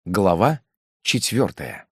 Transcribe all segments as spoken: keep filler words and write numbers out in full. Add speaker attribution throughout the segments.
Speaker 1: Глава четвертая.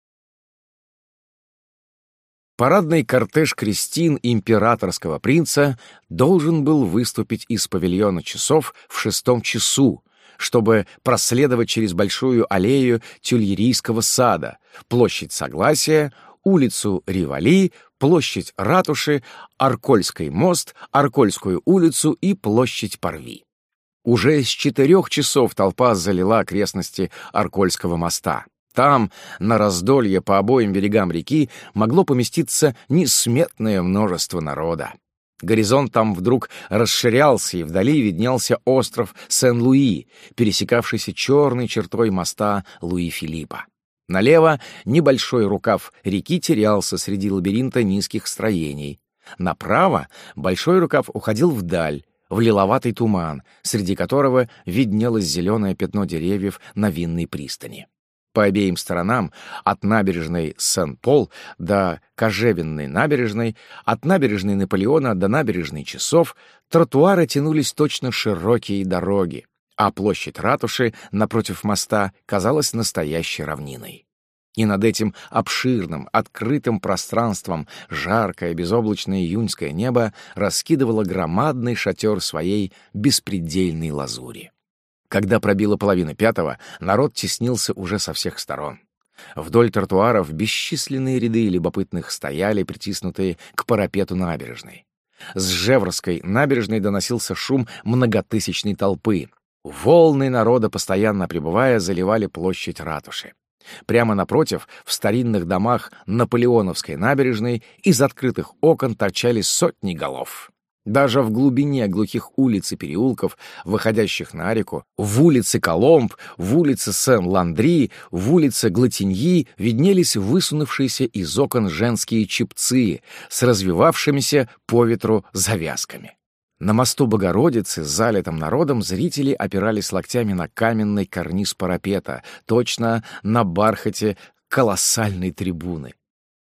Speaker 1: Парадный кортеж крестин императорского принца должен был выступить из павильона часов в шестом часу, чтобы проследовать через большую аллею Тюильрийского сада, площадь Согласия, улицу Риволи, площадь Ратуши, Аркольский мост, Аркольскую улицу и площадь Парви. Уже с четырех часов толпа залила окрестности Аркольского моста. Там, на раздолье по обоим берегам реки, могло поместиться несметное множество народа. Горизонт там вдруг расширялся, и вдали виднелся остров Сен-Луи, пересекавшийся черной чертой моста Луи-Филиппа. Налево небольшой рукав реки терялся среди лабиринта низких строений. Направо большой рукав уходил вдаль, в лиловатый туман, среди которого виднелось зеленое пятно деревьев на винной пристани. По обеим сторонам, от набережной Сен-Пол до Кожевенной набережной, от набережной Наполеона до набережной Часов, тротуары тянулись точно широкие дороги, а площадь ратуши напротив моста казалась настоящей равниной. И над этим обширным, открытым пространством жаркое, безоблачное июньское небо раскидывало громадный шатер своей беспредельной лазури. Когда пробило половина пятого, народ теснился уже со всех сторон. Вдоль тротуаров бесчисленные ряды любопытных стояли, притиснутые к парапету набережной. С Жеврской набережной доносился шум многотысячной толпы. Волны народа, постоянно прибывая, заливали площадь ратуши. Прямо напротив, в старинных домах Наполеоновской набережной, из открытых окон торчали сотни голов. Даже в глубине глухих улиц и переулков, выходящих на реку, в улице Коломб, в улице Сен-Ландри, в улице Глатиньи виднелись высунувшиеся из окон женские чепцы с развивавшимися по ветру завязками. На мосту Богородицы, залитым народом, зрители опирались локтями на каменный карниз парапета, точно на бархате колоссальной трибуны.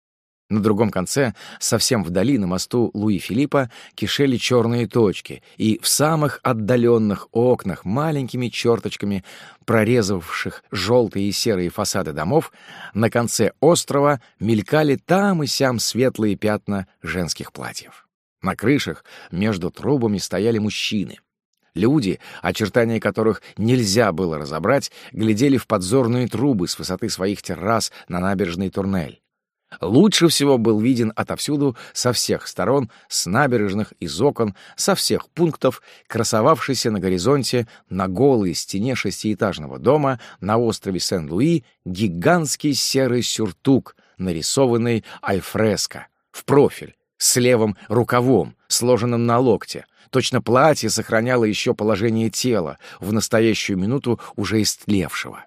Speaker 1: На другом конце, совсем вдали, на мосту Луи-Филиппа, кишели черные точки, и в самых отдаленных окнах, маленькими черточками, прорезавших желтые и серые фасады домов, на конце острова мелькали там и сям светлые пятна женских платьев. На крышах между трубами стояли мужчины. Люди, очертания которых нельзя было разобрать, глядели в подзорные трубы с высоты своих террас на набережной Турнель. Лучше всего был виден отовсюду, со всех сторон, с набережных, из окон, со всех пунктов, красовавшийся на горизонте на голой стене шестиэтажного дома на острове Сен-Луи гигантский серый сюртук, нарисованный альфреско, в профиль, с левым рукавом, сложенным на локте. Точно платье сохраняло еще положение тела, в настоящую минуту уже истлевшего.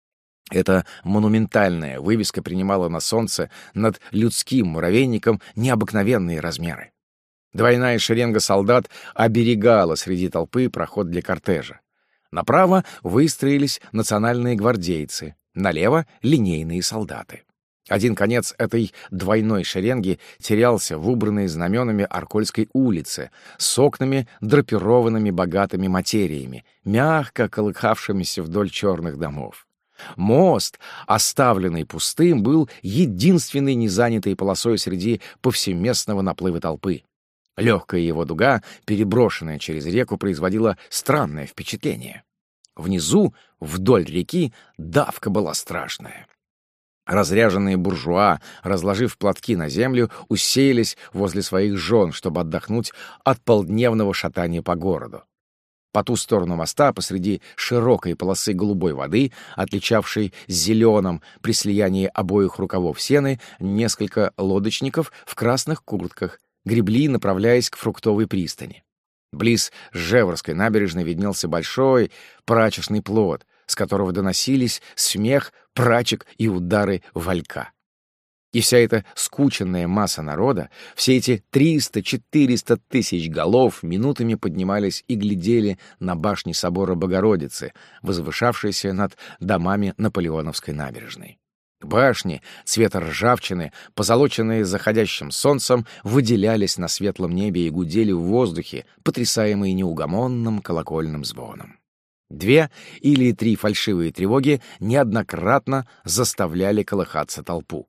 Speaker 1: Эта монументальная вывеска принимала на солнце над людским муравейником необыкновенные размеры. Двойная шеренга солдат оберегала среди толпы проход для кортежа. Направо выстроились национальные гвардейцы, налево — линейные солдаты. Один конец этой двойной шеренги терялся в убранной знаменами Аркольской улице с окнами, драпированными богатыми материями, мягко колыхавшимися вдоль черных домов. Мост, оставленный пустым, был единственной незанятой полосой среди повсеместного наплыва толпы. Легкая его дуга, переброшенная через реку, производила странное впечатление. Внизу, вдоль реки, давка была страшная. Разряженные буржуа, разложив платки на землю, уселись возле своих жен, чтобы отдохнуть от полдневного шатания по городу. По ту сторону моста, посреди широкой полосы голубой воды, отличавшей зеленым при слиянии обоих рукавов сены, несколько лодочников в красных куртках гребли, направляясь к фруктовой пристани. Близ Жеврской набережной виднелся большой прачечный плот, с которого доносились смех прачек и удары валька. И вся эта скученная масса народа, все эти триста-четыреста тысяч голов минутами поднимались и глядели на башни собора Богородицы, возвышавшиеся над домами Наполеоновской набережной. Башни цвета ржавчины, позолоченные заходящим солнцем, выделялись на светлом небе и гудели в воздухе, потрясаемые неугомонным колокольным звоном. Две или три фальшивые тревоги неоднократно заставляли колыхаться толпу.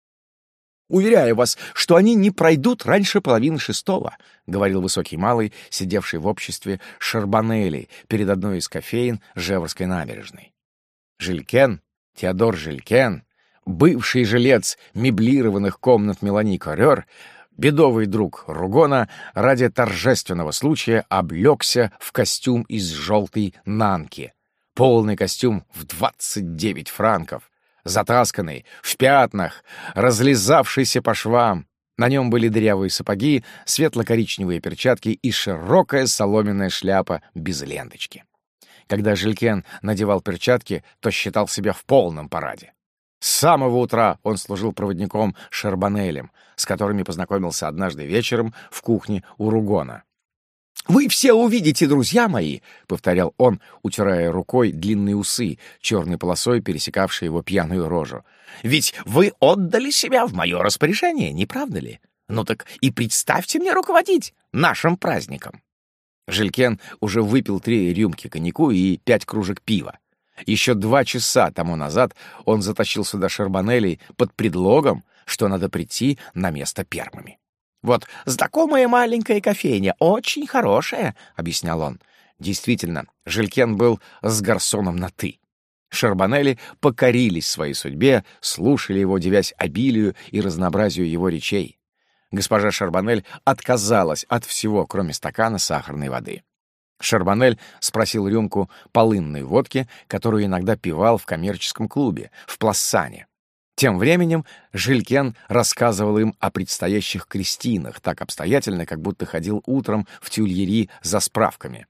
Speaker 1: «Уверяю вас, что они не пройдут раньше половины шестого», — говорил высокий малый, сидевший в обществе Шарбанелли перед одной из кофеен Жеврской набережной. Жилькен, Теодор Жилькен, бывший жилец меблированных комнат Мелани Коррер, бедовый друг Ругона, ради торжественного случая облегся в костюм из желтой нанки. Полный костюм в двадцать девять франков. Затасканный, в пятнах, разлезавшийся по швам. На нем были дырявые сапоги, светло-коричневые перчатки и широкая соломенная шляпа без ленточки. Когда Жилькен надевал перчатки, то считал себя в полном параде. С самого утра он служил проводником Шарбанелем, с которыми познакомился однажды вечером в кухне у Ругона. «Вы все увидите, друзья мои», — повторял он, утирая рукой длинные усы, черной полосой пересекавшие его пьяную рожу. «Ведь вы отдали себя в мое распоряжение, не правда ли? Ну так и представьте мне руководить нашим праздником». Жилькен уже выпил три рюмки коньяку и пять кружек пива. Еще два часа тому назад он затащил сюда Шарбанелли под предлогом, что надо прийти на место первыми. «Вот знакомая маленькая кофейня, очень хорошая», — объяснял он. Действительно, Жилькен был с гарсоном на «ты». Шарбанелли покорились своей судьбе, слушали его, дивясь обилию и разнообразию его речей. Госпожа Шарбанель отказалась от всего, кроме стакана сахарной воды. Шарбанель спросил рюмку полынной водки, которую иногда пивал в коммерческом клубе, в Плассане. Тем временем Жилькен рассказывал им о предстоящих крестинах так обстоятельно, как будто ходил утром в Тюильри за справками.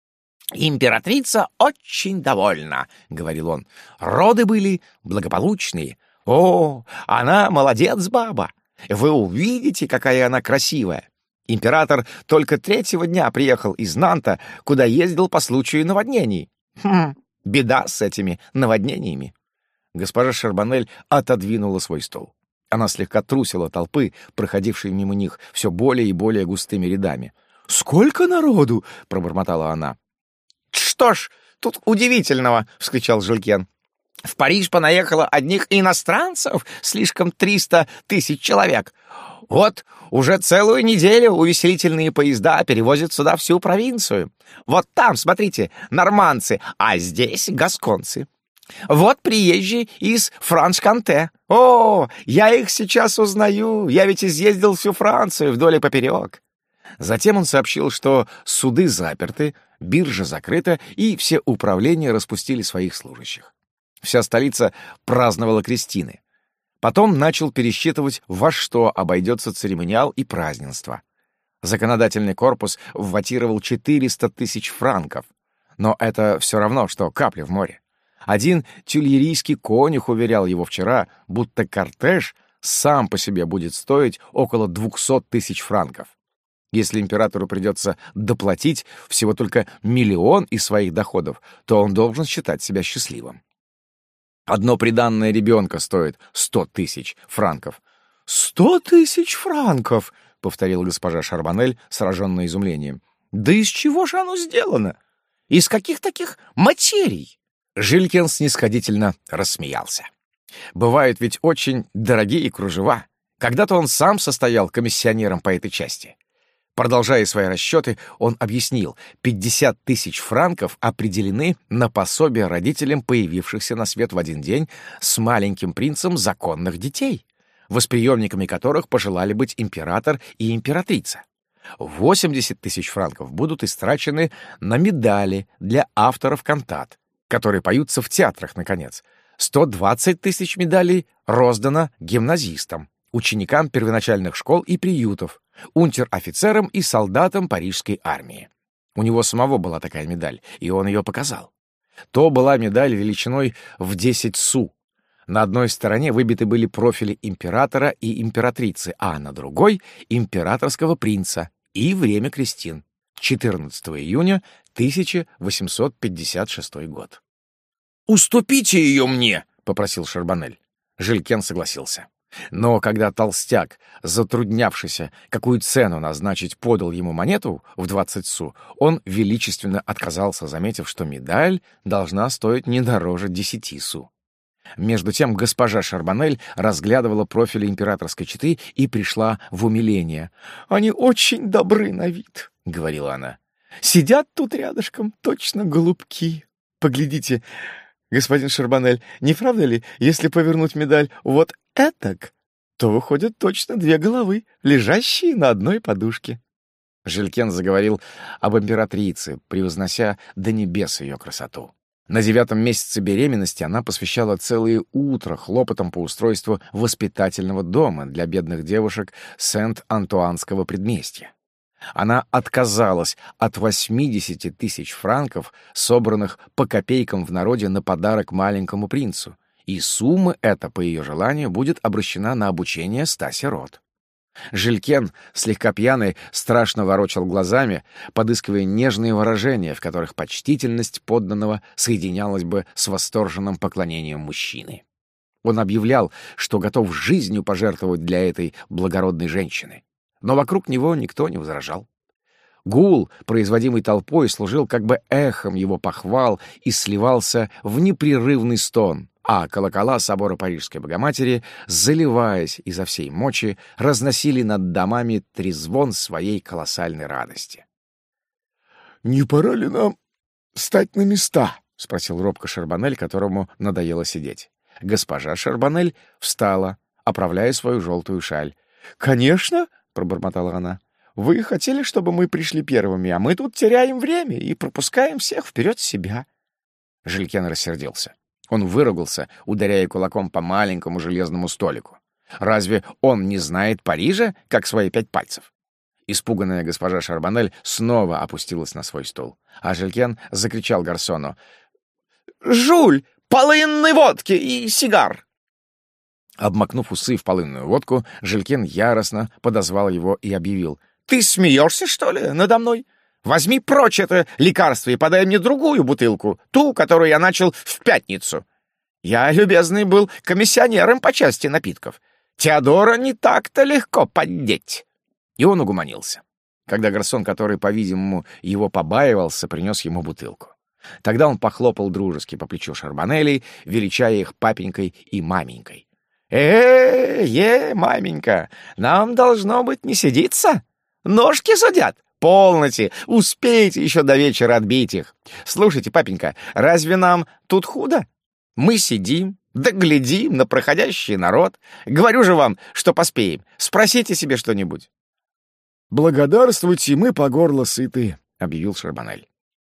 Speaker 1: «Императрица очень довольна», — говорил он. «Роды были благополучные. О, она молодец, баба! Вы увидите, какая она красивая. Император только третьего дня приехал из Нанта, куда ездил по случаю наводнений. Хм, беда с этими наводнениями». Госпожа Шарбанель отодвинула свой стол. Она слегка трусила толпы, проходившей мимо них все более и более густыми рядами. «Сколько народу!» — пробормотала она. «Что ж, тут удивительного!» — вскричал Жилькен. «В Париж понаехало одних иностранцев, слишком триста тысяч человек. Вот уже целую неделю увеселительные поезда перевозят сюда всю провинцию. Вот там, смотрите, нормандцы, а здесь гасконцы. Вот приезжие из Франш-Канте. О, я их сейчас узнаю, я ведь изъездил всю Францию вдоль и поперек». Затем он сообщил, что суды заперты, биржа закрыта, и все управления распустили своих служащих. Вся столица праздновала крестины. Потом начал пересчитывать, во что обойдется церемониал и празднество. Законодательный корпус вватировал четыреста тысяч франков. Но это все равно, что капля в море. Один тюильрийский конюх уверял его вчера, будто кортеж сам по себе будет стоить около двухсот тысяч франков. Если императору придется доплатить всего только миллион из своих доходов, то он должен считать себя счастливым. Одно приданное ребенка стоит сто тысяч франков. «Сто тысяч франков!» — повторила госпожа Шарбанель, сраженная изумлением. «Да из чего же оно сделано? Из каких таких материй?» Жилькен снисходительно рассмеялся. Бывают ведь очень дорогие кружева. Когда-то он сам состоял комиссионером по этой части. Продолжая свои расчеты, он объяснил, пятьдесят тысяч франков определены на пособие родителям, появившихся на свет в один день с маленьким принцем законных детей, восприемниками которых пожелали быть император и императрица. восемьдесят тысяч франков будут истрачены на медали для авторов кантат, которые поются в театрах, наконец. сто двадцать тысяч медалей роздано гимназистам, ученикам первоначальных школ и приютов, унтер-офицерам и солдатам парижской армии. У него самого была такая медаль, и он ее показал. То была медаль величиной в десять су. На одной стороне выбиты были профили императора и императрицы, а на другой — императорского принца и время крестин. четырнадцатого июня тысяча восемьсот пятьдесят шестой год. «Уступите ее мне!» — попросил Шарбанель. Жилькен согласился. Но когда толстяк, затруднявшийся, какую цену назначить, подал ему монету в двадцать су, он величественно отказался, заметив, что медаль должна стоить не дороже десяти су. Между тем госпожа Шарбонель разглядывала профили императорской четы и пришла в умиление. «Они очень добры на вид», — говорила она. «Сидят тут рядышком, точно голубки. Поглядите, господин Шарбонель, не правда ли, если повернуть медаль вот этак, то выходят точно две головы, лежащие на одной подушке?» Жилькен заговорил об императрице, превознося до небес ее красоту. На девятом месяце беременности она посвящала целые утра хлопотам по устройству воспитательного дома для бедных девушек Сент-Антуанского предместья. Она отказалась от восьмидесяти тысяч франков, собранных по копейкам в народе на подарок маленькому принцу, и сумма эта, по ее желанию, будет обращена на обучение ста сирот. Жилькен, слегка пьяный, страшно ворочал глазами, подыскивая нежные выражения, в которых почтительность подданного соединялась бы с восторженным поклонением мужчины. Он объявлял, что готов жизнью пожертвовать для этой благородной женщины. Но вокруг него никто не возражал. Гул, производимый толпой, служил как бы эхом его похвал и сливался в непрерывный стон, а колокола собора Парижской Богоматери, заливаясь изо всей мочи, разносили над домами трезвон своей колоссальной радости. «Не пора ли нам встать на места?» — спросил робко Шарбонель, которому надоело сидеть. Госпожа Шарбонель встала, оправляя свою желтую шаль. «Конечно!» — пробормотала она. «Вы хотели, чтобы мы пришли первыми, а мы тут теряем время и пропускаем всех вперед себя». Жилькен рассердился. Он выругался, ударяя кулаком по маленькому железному столику. Разве он не знает Парижа, как свои пять пальцев? Испуганная госпожа Шарбонель снова опустилась на свой стул, а Жилькен закричал гарсону: «Жуль, полынной водки и сигар!» Обмакнув усы в полынную водку, Жилькен яростно подозвал его и объявил: «Ты смеешься, что ли, надо мной? Возьми прочь это лекарство и подай мне другую бутылку, ту, которую я начал в пятницу. Я, любезный, был комиссионером по части напитков. Теодора не так-то легко поддеть». И он угомонился, когда гарсон, который, по-видимому, его побаивался, принес ему бутылку. Тогда он похлопал дружески по плечу Шарбонелей, величая их папенькой и маменькой. «Э-э-е, маменька, нам должно быть не сидится? Ножки судят. Полноте, успеете еще до вечера отбить их. Слушайте, папенька, разве нам тут худо? Мы сидим, да глядим на проходящий народ. Говорю же вам, что поспеем. Спросите себе что-нибудь».
Speaker 2: «Благодарствуйте, мы по горло сыты»,
Speaker 1: — объявил Шарбонель.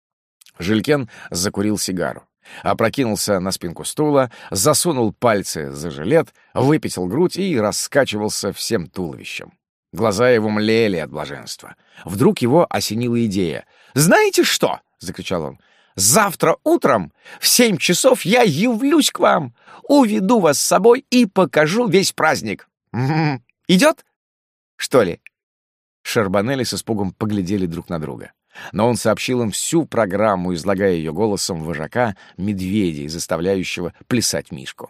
Speaker 1: Жилькен закурил сигару, опрокинулся на спинку стула, засунул пальцы за жилет, выпятил грудь и раскачивался всем туловищем. Глаза его млели от блаженства. Вдруг его осенила идея. «Знаете что?» — закричал он. «Завтра утром в семь часов я явлюсь к вам, уведу вас с собой и покажу весь праздник. М-м-м. Идет? Что ли?» Шарбонели с испугом поглядели друг на друга. Но он сообщил им всю программу, излагая ее голосом вожака медведей, заставляющего плясать мишку.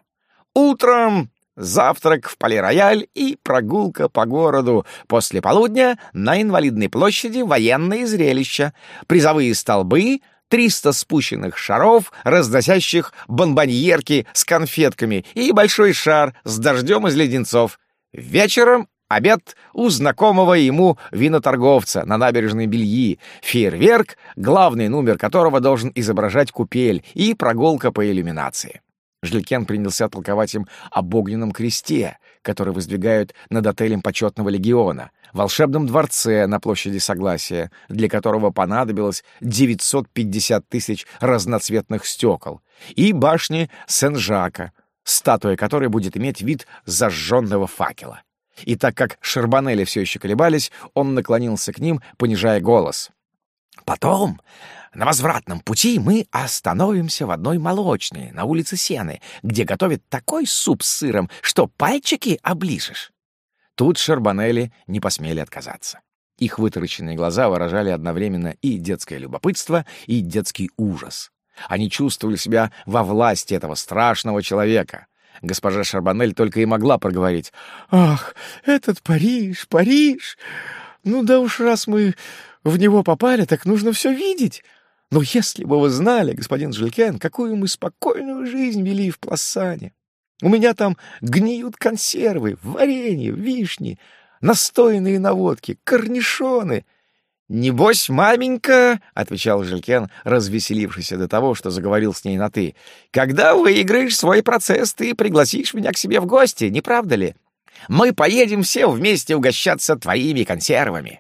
Speaker 1: «Утром завтрак в Пале-Рояль и прогулка по городу. После полудня на Инвалидной площади военные зрелища, призовые столбы, триста спущенных шаров, разносящих бонбоньерки с конфетками, и большой шар с дождем из леденцов. Вечером обед у знакомого ему виноторговца на набережной Бельи, фейерверк, главный номер которого должен изображать купель, и прогулка по иллюминации». Жилькен принялся толковать им об огненном кресте, который воздвигают над отелем почетного легиона, волшебном дворце на площади Согласия, для которого понадобилось девятьсот пятьдесят тысяч разноцветных стекол, и башне Сен-Жака, статуя которой будет иметь вид зажженного факела. И так как Шарбонели все еще колебались, он наклонился к ним, понижая голос. «Потом, на возвратном пути, мы остановимся в одной молочной на улице Сены, где готовят такой суп с сыром, что пальчики оближешь». Тут Шарбонели не посмели отказаться. Их вытаращенные глаза выражали одновременно и детское любопытство, и детский ужас. Они чувствовали себя во власти этого страшного человека. Госпожа Шарбанель только и могла проговорить: «Ах, этот Париж, Париж! Ну да уж, раз мы в него попали, так нужно все видеть. Но если бы вы знали, господин Жилькен, какую мы спокойную жизнь вели в Пласане. У меня там гниют консервы, варенье, вишни, настоянные на водке, корнишоны». «Небось, маменька, — отвечал Жилькен, развеселившийся до того, что заговорил с ней на «ты», — когда выиграешь свой процесс, ты пригласишь меня к себе в гости, не правда ли? Мы поедем все вместе угощаться твоими консервами».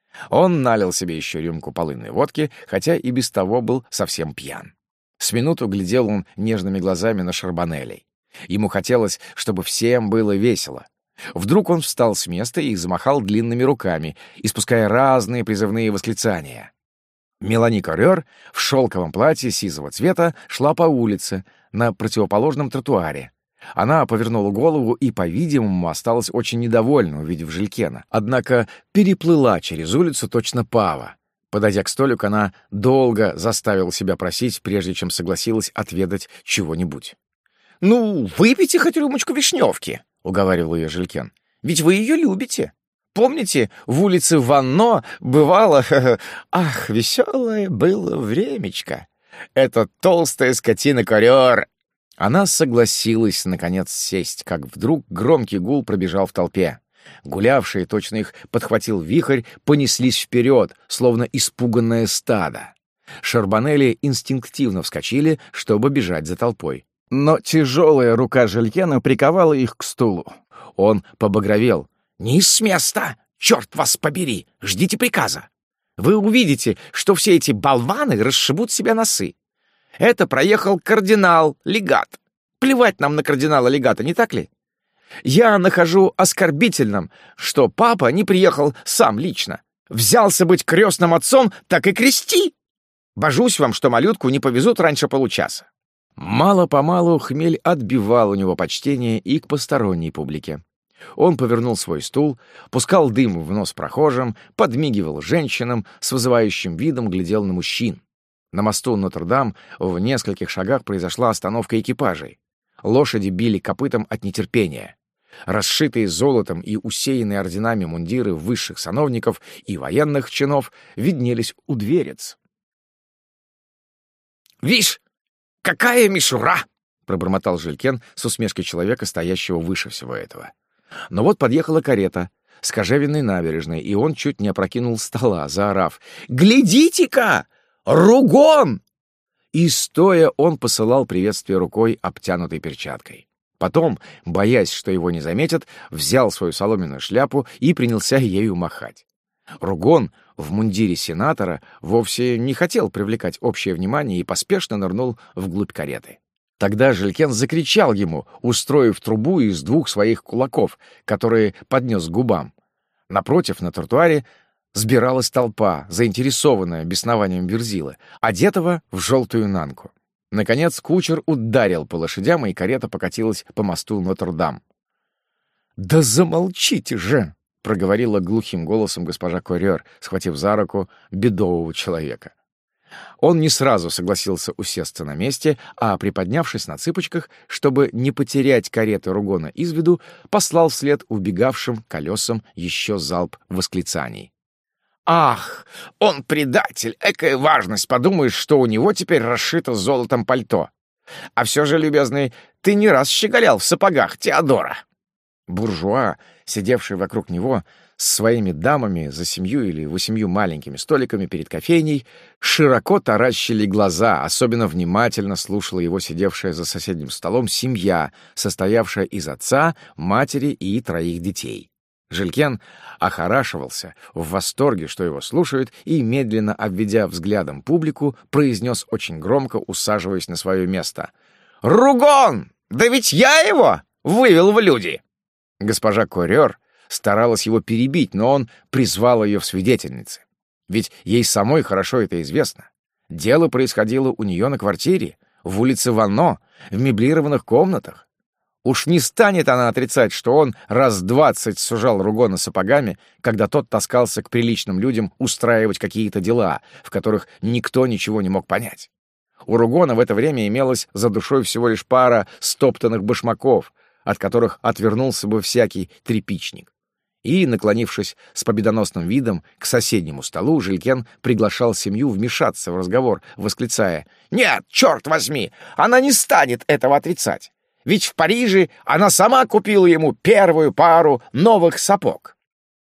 Speaker 1: Он налил себе еще рюмку полынной водки, хотя и без того был совсем пьян. С минуту глядел он нежными глазами на Шарбанелей. Ему хотелось, чтобы всем было весело. Вдруг он встал с места и замахал длинными руками, испуская разные призывные восклицания. Мелани Корёр в шелковом платье сизого цвета шла по улице на противоположном тротуаре. Она повернула голову и, по-видимому, осталась очень недовольна, увидев Жилькена. Однако переплыла через улицу точно пава. Подойдя к столику, она долго заставила себя просить, прежде чем согласилась отведать чего-нибудь. «Ну, выпейте хоть рюмочку вишневки», — уговаривал ее Жилькен. «Ведь вы ее любите. Помните, в улице Ванно бывало... Ах, веселое было времечко. Это толстая скотина Корёр». Она согласилась, наконец, сесть, как вдруг громкий гул пробежал в толпе. Гулявшие, точно их подхватил вихрь, понеслись вперед, словно испуганное стадо. Шарбанели инстинктивно вскочили, чтобы бежать за толпой. Но тяжелая рука Жилькена приковала их к стулу. Он побагровел. «Не с места! Черт вас побери! Ждите приказа! Вы увидите, что все эти болваны расшибут себе носы. Это проехал кардинал-легат. Плевать нам на кардинала-легата, не так ли? Я нахожу оскорбительным, что папа не приехал сам лично. Взялся быть крестным отцом, так и крести! Божусь вам, что малютку не повезут раньше получаса». Мало-помалу хмель отбивал у него почтение и к посторонней публике. Он повернул свой стул, пускал дым в нос прохожим, подмигивал женщинам, с вызывающим видом глядел на мужчин. На мосту Нотр-Дам в нескольких шагах произошла остановка экипажей. Лошади били копытом от нетерпения. Расшитые золотом и усеянные орденами мундиры высших сановников и военных чинов виднелись у дверец. «Вишь, какая мишура!» — пробормотал Жилькен с усмешкой человека, стоящего выше всего этого. Но вот подъехала карета с Кожевенной набережной, и он чуть не опрокинул стола, заорав: «Глядите-ка! Ругон!» И, стоя, он посылал приветствие рукой, обтянутой перчаткой. Потом, боясь, что его не заметят, взял свою соломенную шляпу и принялся ею махать. Ругон в мундире сенатора вовсе не хотел привлекать общее внимание и поспешно нырнул вглубь кареты. Тогда Жилькен закричал ему, устроив трубу из двух своих кулаков, которые поднес к губам. Напротив, на тротуаре, сбиралась толпа, заинтересованная беснованием Верзилы, одетого в желтую нанку. Наконец кучер ударил по лошадям, и карета покатилась по мосту Нотр-Дам. «Да замолчите же!» — проговорила глухим голосом госпожа Корёр, схватив за руку бедового человека. Он не сразу согласился усесться на месте, а, приподнявшись на цыпочках, чтобы не потерять кареты Ругона из виду, послал вслед убегавшим колесам еще залп восклицаний. «Ах, он предатель! Экая важность! Подумаешь, что у него теперь расшито золотом пальто! А все же, любезный, ты не раз щеголял в сапогах Теодора!» Буржуа, сидевший вокруг него с своими дамами за семью или восемью маленькими столиками перед кофейней, широко таращили глаза, особенно внимательно слушала его сидевшая за соседним столом семья, состоявшая из отца, матери и троих детей. Жилькен охорашивался, в восторге, что его слушают, и, медленно обведя взглядом публику, произнес очень громко, усаживаясь на свое место: «Ругон! Да ведь я его вывел в люди!» Госпожа Корёр старалась его перебить, но он призвал ее в свидетельницы. Ведь ей самой хорошо это известно. Дело происходило у нее на квартире, в улице Ванно, в меблированных комнатах. Уж не станет она отрицать, что он раз двадцать сужал Ругона сапогами, когда тот таскался к приличным людям устраивать какие-то дела, в которых никто ничего не мог понять. У Ругона в это время имелось за душой всего лишь пара стоптанных башмаков, от которых отвернулся бы всякий тряпичник. И, наклонившись с победоносным видом к соседнему столу, Жилькен приглашал семью вмешаться в разговор, восклицая: «Нет, черт возьми, она не станет этого отрицать! Ведь в Париже она сама купила ему первую пару новых сапог!»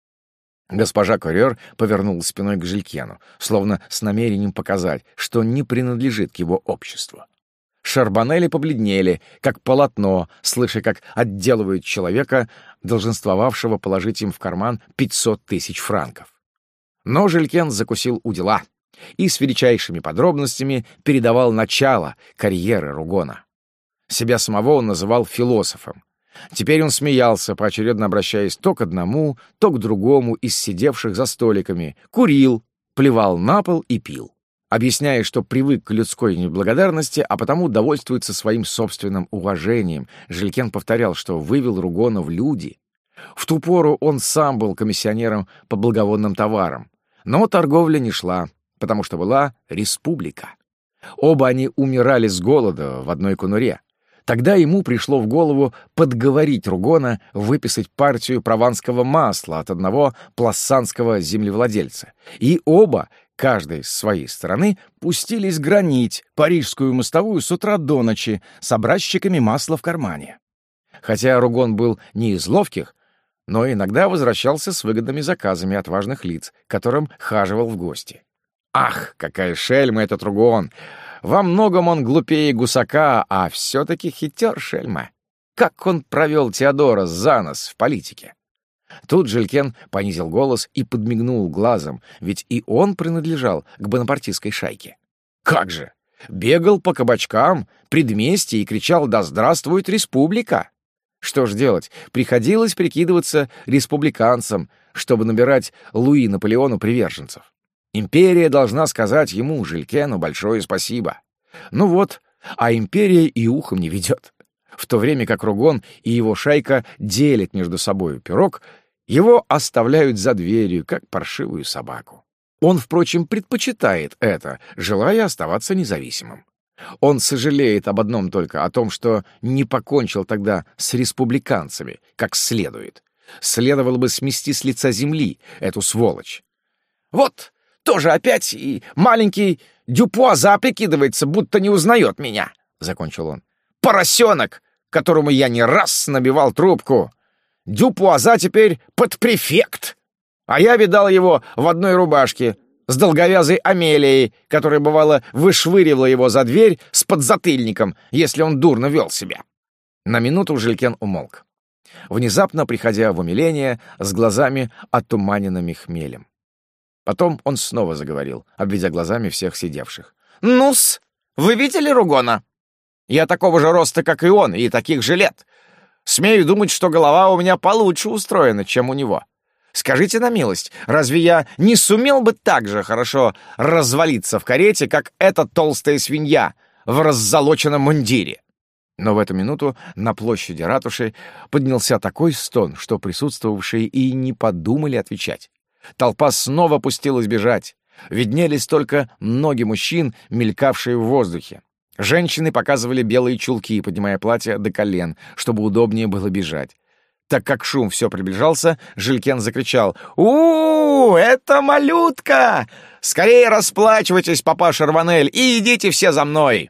Speaker 1: Госпожа Корёр повернулась спиной к Жилькену, словно с намерением показать, что не принадлежит к его обществу. Шарбонели побледнели, как полотно, слыша, как отделывают человека, долженствовавшего положить им в карман пятьсот тысяч франков. Но Жилькен закусил у дела и с величайшими подробностями передавал начало карьеры Ругона. Себя самого он называл философом. Теперь он смеялся, поочередно обращаясь то к одному, то к другому из сидевших за столиками, курил, плевал на пол и пил, объясняя, что привык к людской неблагодарности, а потому довольствуется своим собственным уважением. Жилькен повторял, что вывел Ругона в люди. В ту пору он сам был комиссионером по благовонным товарам, но торговля не шла, потому что была республика. Оба они умирали с голода в одной конуре. Тогда ему пришло в голову подговорить Ругона выписать партию прованского масла от одного плассанского землевладельца. И оба, каждый с своей стороны, пустились гранить парижскую мостовую с утра до ночи с образчиками масла в кармане. Хотя Ругон был не из ловких, но иногда возвращался с выгодными заказами от важных лиц, к которым хаживал в гости. Ах, какая шельма этот Ругон! Во многом он глупее гусака, а все-таки хитер шельма. Как он провел Теодора за нос в политике! Тут Жилькен понизил голос и подмигнул глазом, ведь и он принадлежал к бонапартистской шайке. Как же! Бегал по кабачкам, предместье и кричал: «Да здравствует республика!» Что ж делать? Приходилось прикидываться республиканцем, чтобы набирать Луи Наполеону приверженцев. Империя должна сказать ему, Жилькену, большое спасибо. Ну вот, а империя и ухом не ведет. В то время как Ругон и его шайка делят между собой пирог, его оставляют за дверью, как паршивую собаку. Он, впрочем, предпочитает это, желая оставаться независимым. Он сожалеет об одном только, о том, что не покончил тогда с республиканцами, как следует. Следовало бы смести с лица земли эту сволочь. Вот! Тоже опять и маленький Дюпуаза прикидывается, будто не узнает меня, — закончил он. Поросенок, которому я не раз набивал трубку. Дюпуаза теперь подпрефект. А я видал его в одной рубашке с долговязой Амелией, которая, бывало, вышвыривала его за дверь с подзатыльником, если он дурно вел себя. На минуту Жилькен умолк, внезапно приходя в умиление с глазами, отуманенными хмелем. Потом он снова заговорил, обведя глазами всех сидевших. «Ну-с, вы видели Ругона? Я такого же роста, как и он, и таких же лет. Смею думать, что голова у меня получше устроена, чем у него. Скажите на милость, разве я не сумел бы так же хорошо развалиться в карете, как эта толстая свинья в раззолоченном мундире?» Но в эту минуту на площади ратуши поднялся такой стон, что присутствовавшие и не подумали отвечать. Толпа снова пустилась бежать. Виднелись только ноги мужчин, мелькавшие в воздухе. Женщины показывали белые чулки, поднимая платья до колен, чтобы удобнее было бежать. Так как шум все приближался, Жилькен закричал: «У-у-у, это малютка! Скорее расплачивайтесь, папа Шарбонель, и идите все за мной!»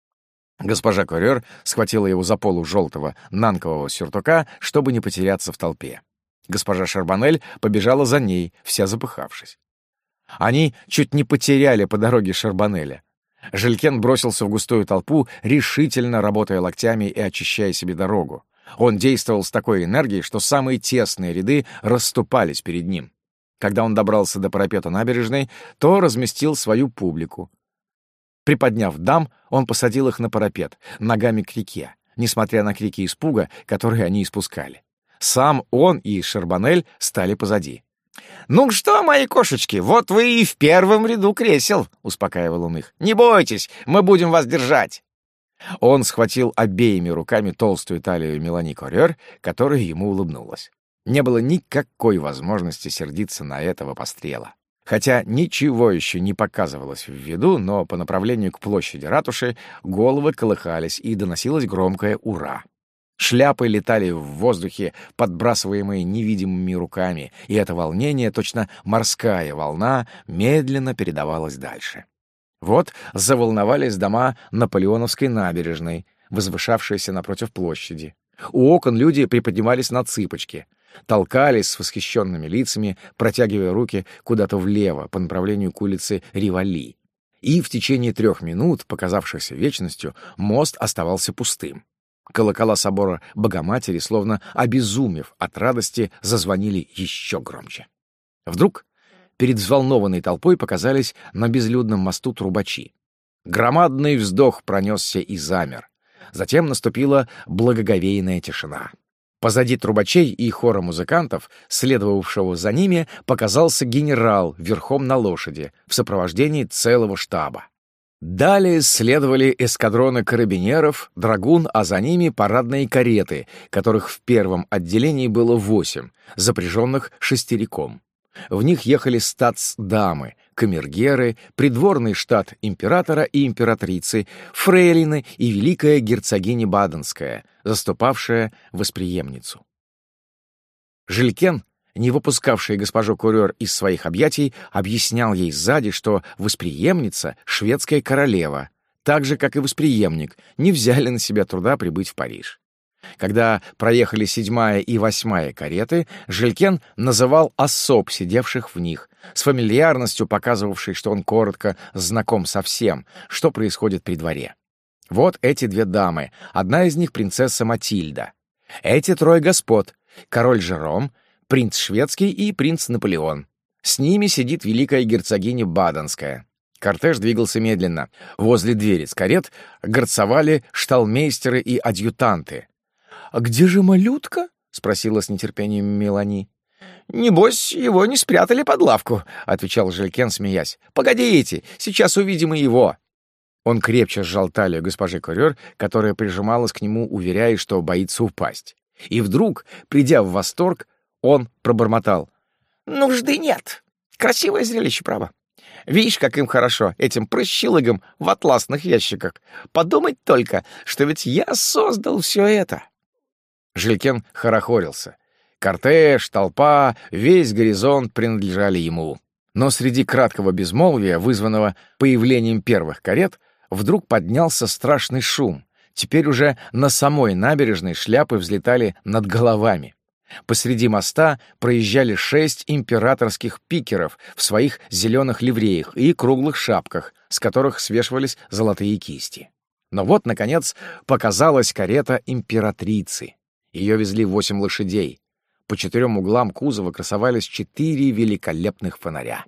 Speaker 1: Госпожа Корёр схватила его за полу желтого нанкового сюртука, чтобы не потеряться в толпе. Госпожа Шарбонель побежала за ней, вся запыхавшись. Они чуть не потеряли по дороге Шарбонеля. Жилькен бросился в густую толпу, решительно работая локтями и очищая себе дорогу. Он действовал с такой энергией, что самые тесные ряды расступались перед ним. Когда он добрался до парапета набережной, то разместил свою публику. Приподняв дам, он посадил их на парапет, ногами к реке, несмотря на крики испуга, которые они испускали. Сам он и Шарбонель стали позади. «Ну что, мои кошечки, вот вы и в первом ряду кресел», — успокаивал он их. «Не бойтесь, мы будем вас держать». Он схватил обеими руками толстую талию Мелани Корёр, которая ему улыбнулась. Не было никакой возможности сердиться на этого пострела. Хотя ничего еще не показывалось в виду, но по направлению к площади ратуши головы колыхались и доносилось громкое «Ура!». Шляпы летали в воздухе, подбрасываемые невидимыми руками, и это волнение, точно морская волна, медленно передавалось дальше. Вот заволновались дома Наполеоновской набережной, возвышавшиеся напротив площади. У окон люди приподнимались на цыпочки, толкались с восхищенными лицами, протягивая руки куда-то влево по направлению к улице Ривали. И в течение трех минут, показавшихся вечностью, мост оставался пустым. Колокола собора Богоматери, словно обезумев от радости, зазвонили еще громче. Вдруг перед взволнованной толпой показались на безлюдном мосту трубачи. Громадный вздох пронесся и замер. Затем наступила благоговейная тишина. Позади трубачей и хора музыкантов, следовавшего за ними, показался генерал верхом на лошади в сопровождении целого штаба. Далее следовали эскадроны карабинеров, драгун, а за ними парадные кареты, которых в первом отделении было восемь, запряженных шестериком. В них ехали статс-дамы, камергеры, придворный штат императора и императрицы, фрейлины и великая герцогиня Баденская, заступавшая восприемницу. Жилькен, не выпускавший госпожу Курёр из своих объятий, объяснял ей сзади, что восприемница — шведская королева, так же, как и восприемник, не взяли на себя труда прибыть в Париж. Когда проехали седьмая и восьмая кареты, Жилькен называл особ, сидевших в них, с фамильярностью показывавшей, что он коротко знаком со всем, что происходит при дворе. Вот эти две дамы, одна из них принцесса Матильда. Эти трое господ — король Жером, принц шведский и принц Наполеон. С ними сидит великая герцогиня Баденская. Кортеж двигался медленно. Возле двери с карет горцовали шталмейстеры и адъютанты. «А где же малютка?» — спросила с нетерпением Мелани. «Небось, его не спрятали под лавку», — отвечал Жилькен, смеясь. «Погодите, сейчас увидим и его». Он крепче сжал талию госпожи Курёр, которая прижималась к нему, уверяя, что боится упасть. И вдруг, придя в восторг, он пробормотал: «Нужды нет. Красивое зрелище, право. Видишь, как им хорошо, этим прыщилыгам в атласных ящиках. Подумать только, что ведь я создал все это». Жилькен хорохорился. Кортеж, толпа, весь горизонт принадлежали ему. Но среди краткого безмолвия, вызванного появлением первых карет, вдруг поднялся страшный шум. Теперь уже на самой набережной шляпы взлетали над головами. Посреди моста проезжали шесть императорских пикеров в своих зеленых ливреях и круглых шапках, с которых свешивались золотые кисти. Но вот, наконец, показалась карета императрицы. Ее везли восемь лошадей. По четырем углам кузова красовались четыре великолепных фонаря.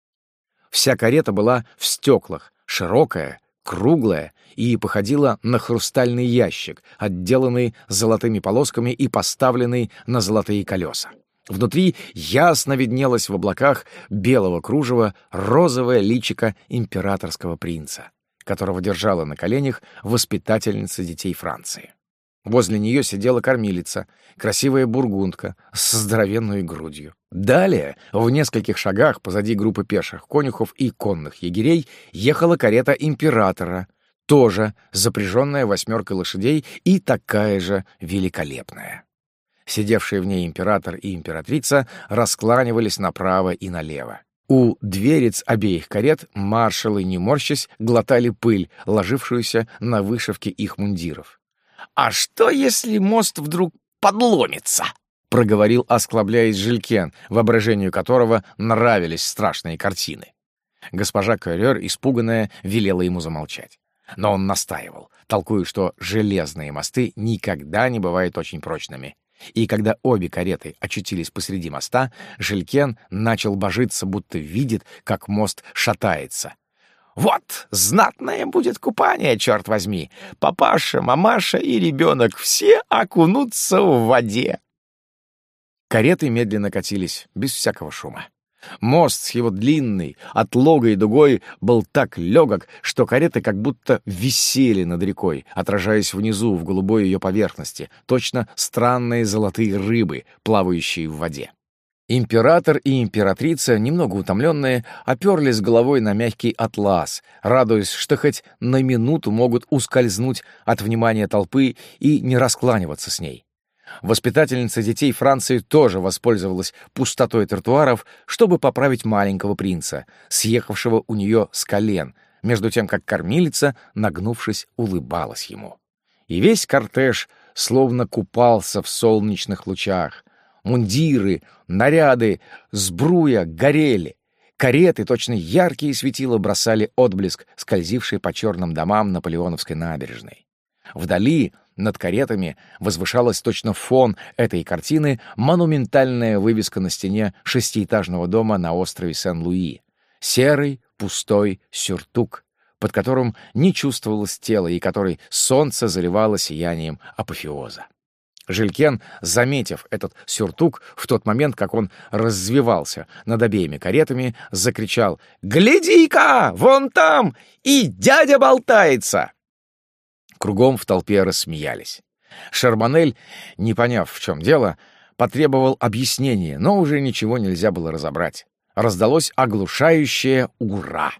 Speaker 1: Вся карета была в стеклах, широкая, круглая, и походила на хрустальный ящик, отделанный золотыми полосками и поставленный на золотые колеса. Внутри ясно виднелось в облаках белого кружева розовое личико императорского принца, которого держала на коленях воспитательница детей Франции. Возле нее сидела кормилица, красивая бургундка с здоровенной грудью. Далее, в нескольких шагах позади группы пеших конюхов и конных егерей, ехала карета императора, тоже запряженная восьмеркой лошадей и такая же великолепная. Сидевшие в ней император и императрица раскланивались направо и налево. У дверец обеих карет маршалы, не морщась, глотали пыль, ложившуюся на вышивки их мундиров. «А что, если мост вдруг подломится?» — проговорил, осклабляясь, Жилькен, воображению которого нравились страшные картины. Госпожа Курёр, испуганная, велела ему замолчать. Но он настаивал, толкуя, что железные мосты никогда не бывают очень прочными. И когда обе кареты очутились посреди моста, Жилькен начал божиться, будто видит, как мост шатается. «Вот, знатное будет купание, черт возьми! Папаша, мамаша и ребенок все окунутся в воде!» Кареты медленно катились, без всякого шума. Мост с его длинной, отлогой дугой был так легок, что кареты как будто висели над рекой, отражаясь внизу в голубой ее поверхности, точно странные золотые рыбы, плавающие в воде. Император и императрица, немного утомленные, оперлись головой на мягкий атлас, радуясь, что хоть на минуту могут ускользнуть от внимания толпы и не раскланиваться с ней. Воспитательница детей Франции тоже воспользовалась пустотой тротуаров, чтобы поправить маленького принца, съехавшего у нее с колен, между тем как кормилица, нагнувшись, улыбалась ему. И весь кортеж словно купался в солнечных лучах. Мундиры, наряды, сбруя горели. Кареты, точно яркие светила, бросали отблеск, скользивший по черным домам Наполеоновской набережной. Вдали, над каретами, возвышалась точно фон этой картины монументальная вывеска на стене шестиэтажного дома на острове Сен-Луи. Серый, пустой сюртук, под которым не чувствовалось тела и который солнце заливало сиянием апофеоза. Жилькен, заметив этот сюртук в тот момент, как он развивался над обеими каретами, закричал: «Гляди-ка! Вон там! И дядя болтается!» Кругом в толпе рассмеялись. Шарбонель, не поняв, в чем дело, потребовал объяснения, но уже ничего нельзя было разобрать. Раздалось оглушающее «Ура!».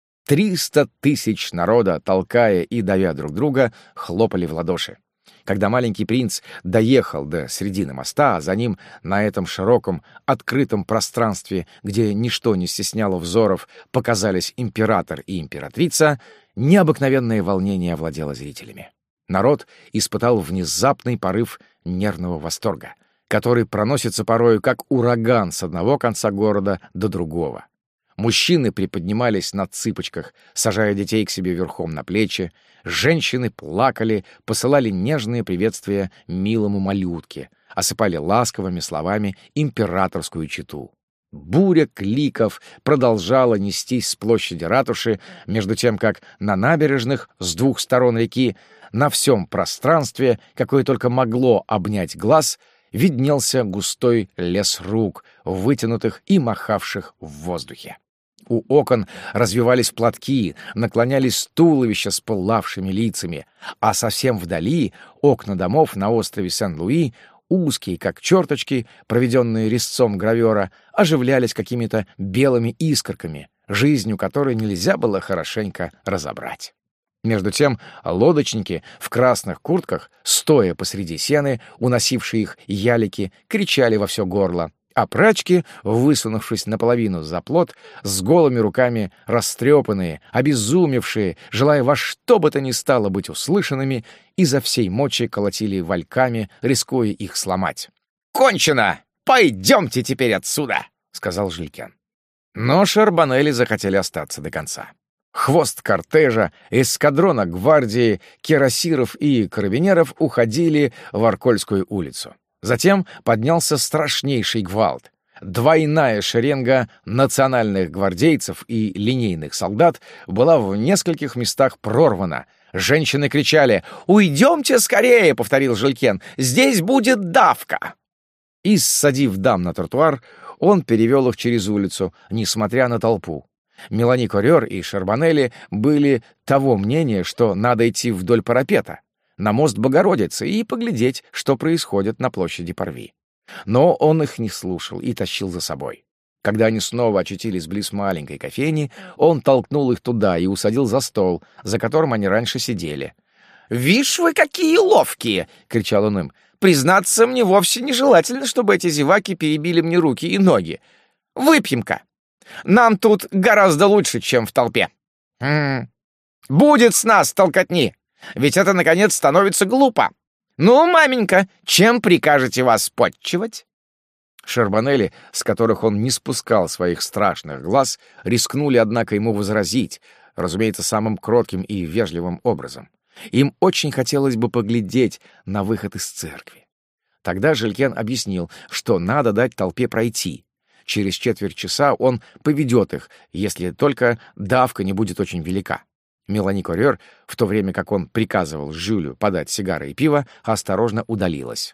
Speaker 1: Триста тысяч народа, толкая и давя друг друга, хлопали в ладоши. Когда маленький принц доехал до середины моста, а за ним на этом широком, открытом пространстве, где ничто не стесняло взоров, показались император и императрица, необыкновенное волнение овладело зрителями. Народ испытал внезапный порыв нервного восторга, который проносится порою как ураган с одного конца города до другого. Мужчины приподнимались на цыпочках, сажая детей к себе верхом на плечи. Женщины плакали, посылали нежные приветствия милому малютке, осыпали ласковыми словами императорскую чету. Буря кликов продолжала нестись с площади ратуши, между тем как на набережных с двух сторон реки, на всем пространстве, какое только могло обнять глаз, виднелся густой лес рук, вытянутых и махавших в воздухе. У окон развивались платки, наклонялись туловища с пылавшими лицами, а совсем вдали окна домов на острове Сен-Луи, узкие, как черточки, проведенные резцом гравера, оживлялись какими-то белыми искорками, жизнью которой нельзя было хорошенько разобрать. Между тем лодочники в красных куртках, стоя посреди сены, уносившие их ялики, кричали во все горло, а прачки, высунувшись наполовину за плот, с голыми руками растрепанные, обезумевшие, желая во что бы то ни стало быть услышанными, изо всей мочи колотили вальками, рискуя их сломать. «Кончено! Пойдемте теперь отсюда!» — сказал Жилькен. Но Шарбонели захотели остаться до конца. Хвост кортежа, эскадрона гвардии, кирасиров и карабинеров уходили в Аркольскую улицу. Затем поднялся страшнейший гвалт. Двойная шеренга национальных гвардейцев и линейных солдат была в нескольких местах прорвана. Женщины кричали: «Уйдемте скорее!» — повторил Жилькен. «Здесь будет давка!» И, ссадив дам на тротуар, он перевел их через улицу, несмотря на толпу. Мелани Корёр и Шарбонели были того мнения, что надо идти вдоль парапета, на мост Богородицы, и поглядеть, что происходит на площади Парви. Но он их не слушал и тащил за собой. Когда они снова очутились близ маленькой кофейни, он толкнул их туда и усадил за стол, за которым они раньше сидели. «Вишь вы, какие ловкие!» — кричал он им. «Признаться, мне вовсе нежелательно, чтобы эти зеваки перебили мне руки и ноги. Выпьем-ка! Нам тут гораздо лучше, чем в толпе. М-м. Будет с нас толкотни, ведь это, наконец, становится глупо. Ну, маменька, чем прикажете вас подчивать?» Шарбонели, с которых он не спускал своих страшных глаз, рискнули, однако, ему возразить, разумеется, самым кротким и вежливым образом. Им очень хотелось бы поглядеть на выход из церкви. Тогда Жилькен объяснил, что надо дать толпе пройти. Через четверть часа он поведет их, если только давка не будет очень велика. Мелани Корёр, в то время как он приказывал Жюлю подать сигары и пиво, осторожно удалилась.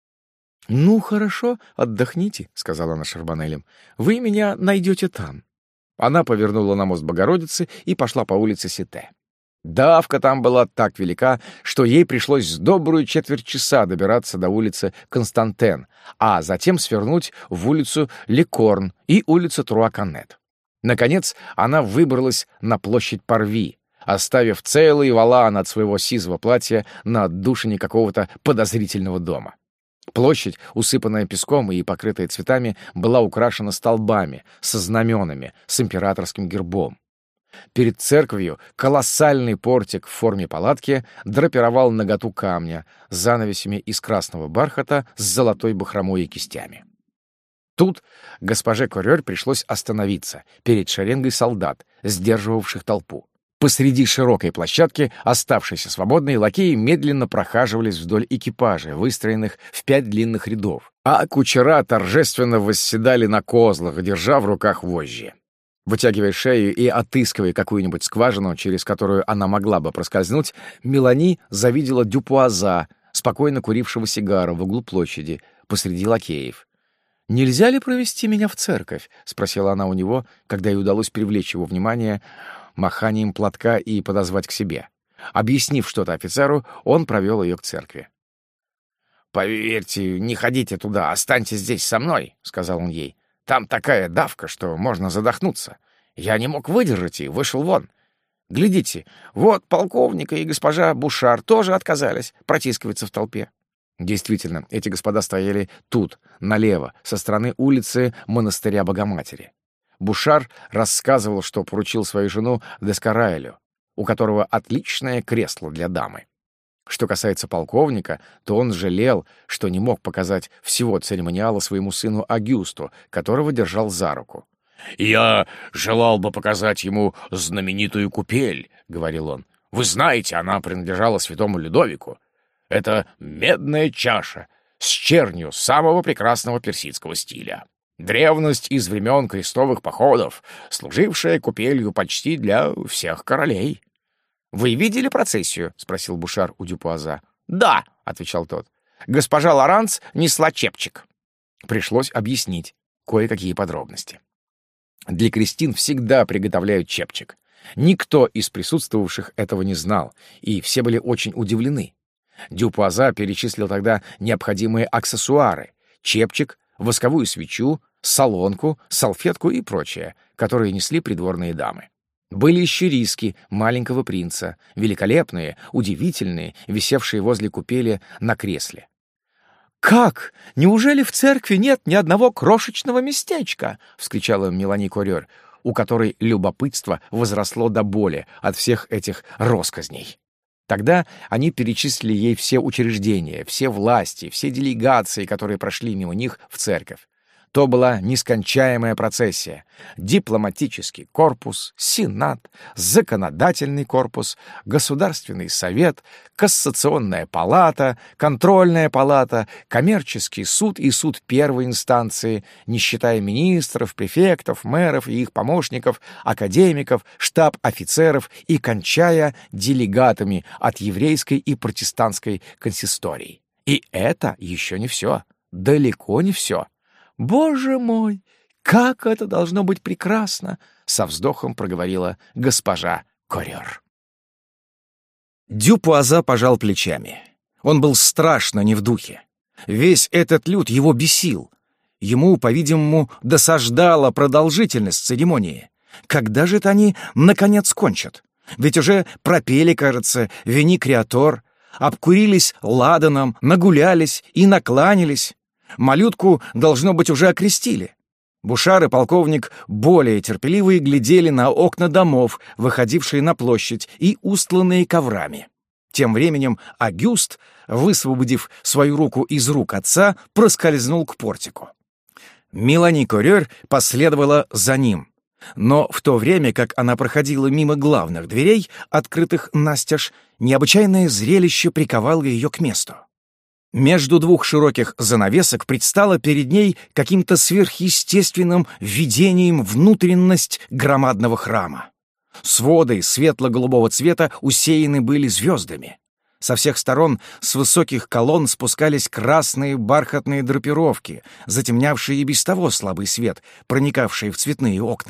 Speaker 1: «Ну, хорошо, отдохните», — сказала она Шарбонелем. «Вы меня найдете там». Она повернула на мост Богородицы и пошла по улице Сите. Давка там была так велика, что ей пришлось с добрую четверть часа добираться до улицы Константен, а затем свернуть в улицу Лекорн и улицу Труа-Канет. Наконец, она выбралась на площадь Парви, оставив целые валан от своего сизого платья на отдушине какого-то подозрительного дома. Площадь, усыпанная песком и покрытая цветами, была украшена столбами со знаменами, с императорским гербом. Перед церковью колоссальный портик в форме палатки драпировал наготу камня с занавесями из красного бархата с золотой бахромой и кистями. Тут госпоже Корёр пришлось остановиться перед шеренгой солдат, сдерживавших толпу. Посреди широкой площадки, оставшейся свободной, лакеи медленно прохаживались вдоль экипажей, выстроенных в пять длинных рядов, а кучера торжественно восседали на козлах, держа в руках вожжи. Вытягивая шею и отыскивая какую-нибудь скважину, через которую она могла бы проскользнуть, Мелани завидела Дюпуаза, спокойно курившего сигару в углу площади, посреди лакеев. «Нельзя ли провести меня в церковь?» — спросила она у него, когда ей удалось привлечь его внимание маханием платка и подозвать к себе. Объяснив что-то офицеру, он провел ее к церкви. «Поверьте, не ходите туда, останьтесь здесь со мной», — сказал он ей. «Там такая давка, что можно задохнуться. Я не мог выдержать и вышел вон. Глядите, вот полковника и госпожа Бушар тоже отказались протискиваться в толпе». Действительно, эти господа стояли тут, налево, со стороны улицы монастыря Богоматери. Бушар рассказывал, что поручил свою жену Дескараэлю, у которого отличное кресло для дамы. Что касается полковника, то он жалел, что не мог показать всего церемониала своему сыну Агюсту, которого держал за руку. «Я желал бы показать ему знаменитую купель», — говорил он. «Вы знаете, она принадлежала святому Людовику. Это медная чаша с чернью самого прекрасного персидского стиля. Древность из времен крестовых походов, служившая купелью почти для всех королей». «Вы видели процессию?» — спросил Бушар у Дюпуаза. «Да», — отвечал тот. «Госпожа Лоранс несла чепчик». Пришлось объяснить кое-какие подробности. Для крестин всегда приготовляют чепчик. Никто из присутствовавших этого не знал, и все были очень удивлены. Дюпуаза перечислил тогда необходимые аксессуары — чепчик, восковую свечу, солонку, салфетку и прочее, которые несли придворные дамы. Были еще риски маленького принца, великолепные, удивительные, висевшие возле купели на кресле. «Как? Неужели в церкви нет ни одного крошечного местечка?» — вскричала Мелани Корёр, у которой любопытство возросло до боли от всех этих россказней. Тогда они перечислили ей все учреждения, все власти, все делегации, которые прошли мимо них в церковь. То была нескончаемая процессия. Дипломатический корпус, сенат, законодательный корпус, государственный совет, кассационная палата, контрольная палата, коммерческий суд и суд первой инстанции, не считая министров, префектов, мэров и их помощников, академиков, штаб офицеров и кончая делегатами от еврейской и протестантской консисторий. И это еще не все. Далеко не все. «Боже мой, как это должно быть прекрасно!» — со вздохом проговорила госпожа Корёр. Дюпуаза пожал плечами. Он был страшно не в духе. Весь этот люд его бесил. Ему, по-видимому, досаждала продолжительность церемонии. Когда же это они, наконец, кончат? Ведь уже пропели, кажется, «Вени Креатор», обкурились ладаном, нагулялись и накланялись. Малютку, должно быть, уже окрестили. Бушар и полковник, более терпеливые, глядели на окна домов, выходившие на площадь и устланные коврами. Тем временем Агюст, высвободив свою руку из рук отца, проскользнул к портику. Мелани Корёр последовала за ним. Но в то время, как она проходила мимо главных дверей, открытых настежь, необычайное зрелище приковало ее к месту. Между двух широких занавесок предстала перед ней каким-то сверхъестественным видением внутренность громадного храма. Своды светло-голубого цвета усеяны были звездами. Со всех сторон с высоких колонн спускались красные бархатные драпировки, затемнявшие и без того слабый свет, проникавший в цветные окна.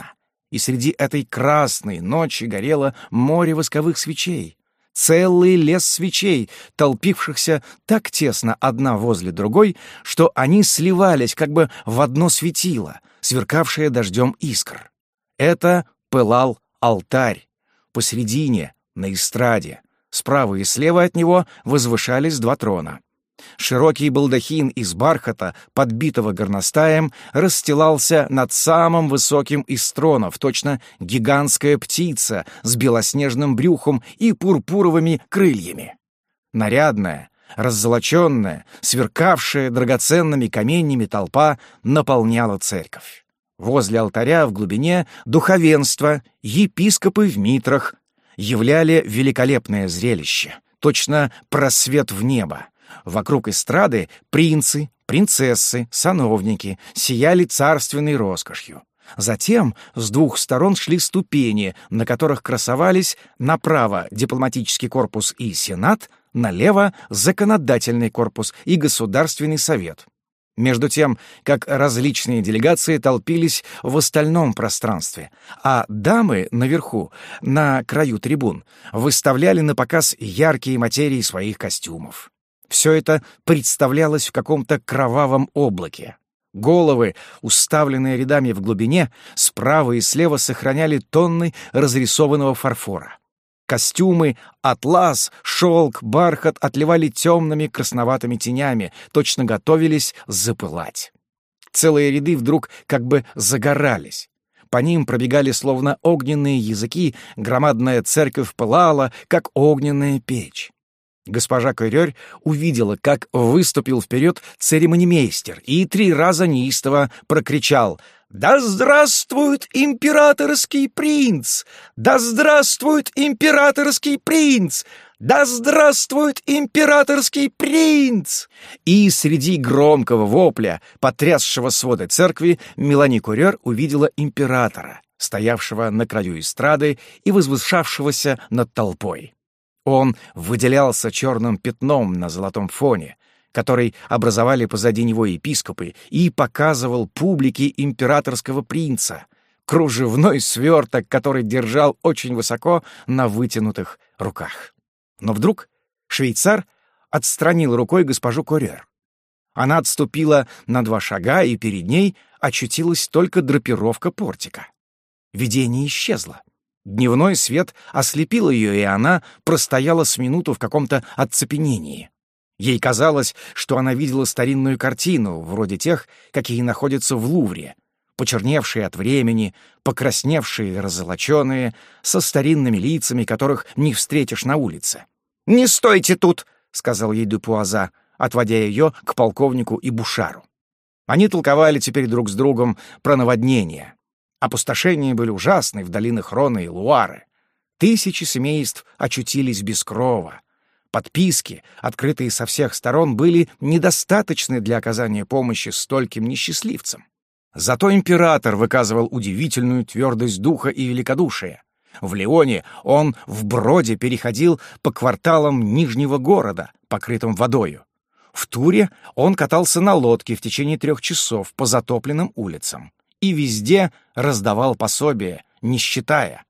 Speaker 1: и среди этой красной ночи горело море восковых свечей. Целый лес свечей, толпившихся так тесно одна возле другой, что они сливались как бы в одно светило, сверкавшее дождем искр. Это пылал алтарь. Посредине, на эстраде, справа и слева от него возвышались два трона. Широкий балдахин из бархата, подбитого горностаем, расстилался над самым высоким из тронов, точно гигантская птица с белоснежным брюхом и пурпуровыми крыльями. Нарядная, раззолоченная, сверкавшая драгоценными каменьями толпа наполняла церковь. Возле алтаря в глубине духовенство, епископы в митрах являли великолепное зрелище, точно просвет в небо. Вокруг эстрады принцы, принцессы, сановники сияли царственной роскошью. Затем с двух сторон шли ступени, на которых красовались направо дипломатический корпус и сенат, налево законодательный корпус и Государственный совет. Между тем, как различные делегации толпились в остальном пространстве, а дамы наверху, на краю трибун, выставляли на показ яркие материи своих костюмов. Все это представлялось в каком-то кровавом облаке. Головы, уставленные рядами в глубине, справа и слева сохраняли тонны разрисованного фарфора. Костюмы, атлас, шелк, бархат отливали темными красноватыми тенями, точно готовились запылать. Целые ряды вдруг как бы загорались. По ним пробегали словно огненные языки, громадная церковь пылала, как огненная печь. Госпожа Кюрер увидела, как выступил вперед церемонимейстер и три раза неистово прокричал: «Да здравствует императорский принц! Да здравствует императорский принц! Да здравствует императорский принц!» И среди громкого вопля, потрясшего своды церкви, Мелани Кюрер увидела императора, стоявшего на краю эстрады и возвышавшегося над толпой. Он выделялся черным пятном на золотом фоне, который образовали позади него епископы, и показывал публике императорского принца, кружевной сверток, который держал очень высоко на вытянутых руках. Но вдруг швейцар отстранил рукой госпожу Кюрер. Она отступила на два шага, и перед ней очутилась только драпировка портика. Видение исчезло. Дневной свет ослепил ее, и она простояла с минуту в каком-то оцепенении. Ей казалось, что она видела старинную картину, вроде тех, какие находятся в Лувре, почерневшие от времени, покрасневшие и раззолоченные, со старинными лицами, которых не встретишь на улице. «Не стойте тут!» — сказал ей Дюпуаза, отводя ее к полковнику и Бушару. Они толковали теперь друг с другом про наводнения. Опустошения были ужасны в долинах Рона и Луары. Тысячи семейств очутились без крова. Подписки, открытые со всех сторон, были недостаточны для оказания помощи стольким несчастливцам. Зато император выказывал удивительную твердость духа и великодушие. В Лионе он вброде переходил по кварталам Нижнего города, покрытым водою. В Туре он катался на лодке в течение трех часов по затопленным улицам. И везде раздавал пособие, не считая.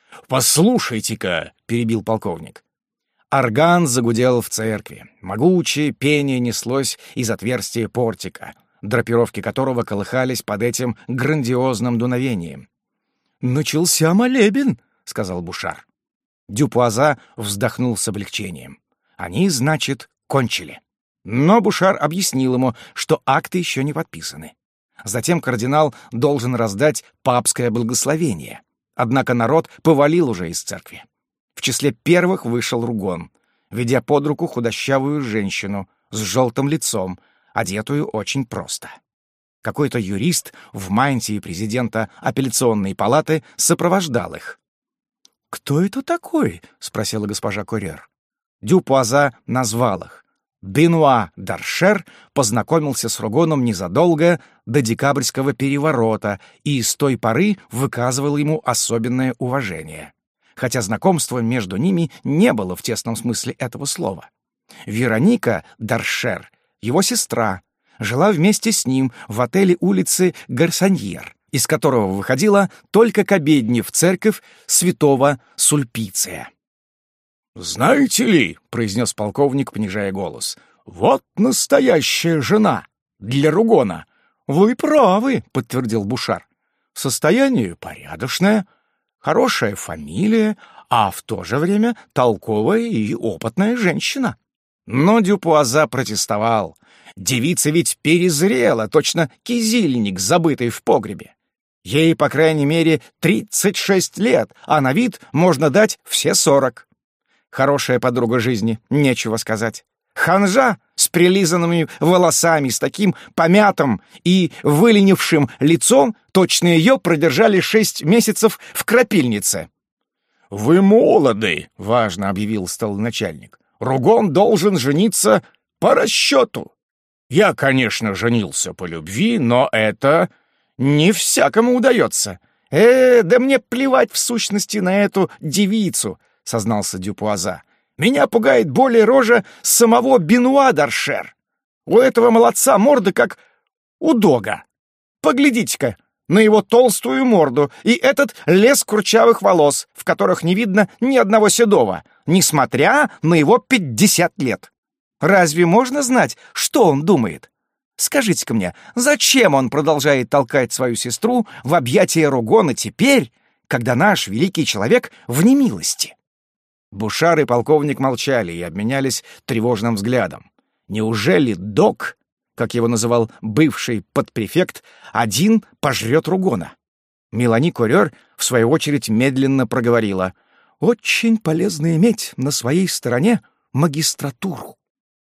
Speaker 1: «Послушайте-ка», — перебил полковник. Орган загудел в церкви. Могучее пение неслось из отверстия портика, драпировки которого колыхались под этим грандиозным дуновением. «Начался молебен», — сказал Бушар. Дюпуаза вздохнул с облегчением. Они, значит, кончили. Но Бушар объяснил ему, что акты еще не подписаны. Затем кардинал должен раздать папское благословение. Однако народ повалил уже из церкви. В числе первых вышел Ругон, ведя под руку худощавую женщину с желтым лицом, одетую очень просто. Какой-то юрист в мантии президента апелляционной палаты сопровождал их. «Кто это такой?» — спросила госпожа Кюрер. Дюпуаза назвал их. Бенуа Даршер познакомился с Ругоном незадолго до декабрьского переворота и с той поры выказывал ему особенное уважение, хотя знакомства между ними не было в тесном смысле этого слова. Вероника Даршер, его сестра, жила вместе с ним в отеле улицы Гарсоньер, из которого выходила только к обедне в церковь святого Сульпиция. «Знаете ли, — произнес полковник, понижая голос, — вот настоящая жена для Ругона». «Вы правы, — подтвердил Бушар. Состояние порядочное, хорошая фамилия, а в то же время толковая и опытная женщина». Но Дюпуаза протестовал. Девица ведь перезрела, точно кизильник, забытый в погребе. Ей, по крайней мере, тридцать шесть лет, а на вид можно дать все сорок. Хорошая подруга жизни, нечего сказать. Ханжа с прилизанными волосами, с таким помятым и выленившим лицом, точно ее продержали шесть месяцев в крапильнице. «Вы молоды», — важно объявил столоначальник. «Ругон должен жениться по расчету. Я, конечно, женился по любви, но это не всякому удается. Э, да мне плевать в сущности на эту девицу», — сознался Дюпуаза. «Меня пугает более рожа самого Бенуа д'Аршер. У этого молодца морда как у дога. Поглядите-ка на его толстую морду и этот лес курчавых волос, в которых не видно ни одного седого, несмотря на его пятьдесят лет. Разве можно знать, что он думает? Скажите-ка мне, зачем он продолжает толкать свою сестру в объятия Ругона теперь, когда наш великий человек в немилости?» Бушар и полковник молчали и обменялись тревожным взглядом. Неужели Док, как его называл бывший подпрефект, один пожрет Ругона? Мелани Корёр, в свою очередь, медленно проговорила: «Очень полезно иметь на своей стороне магистратуру».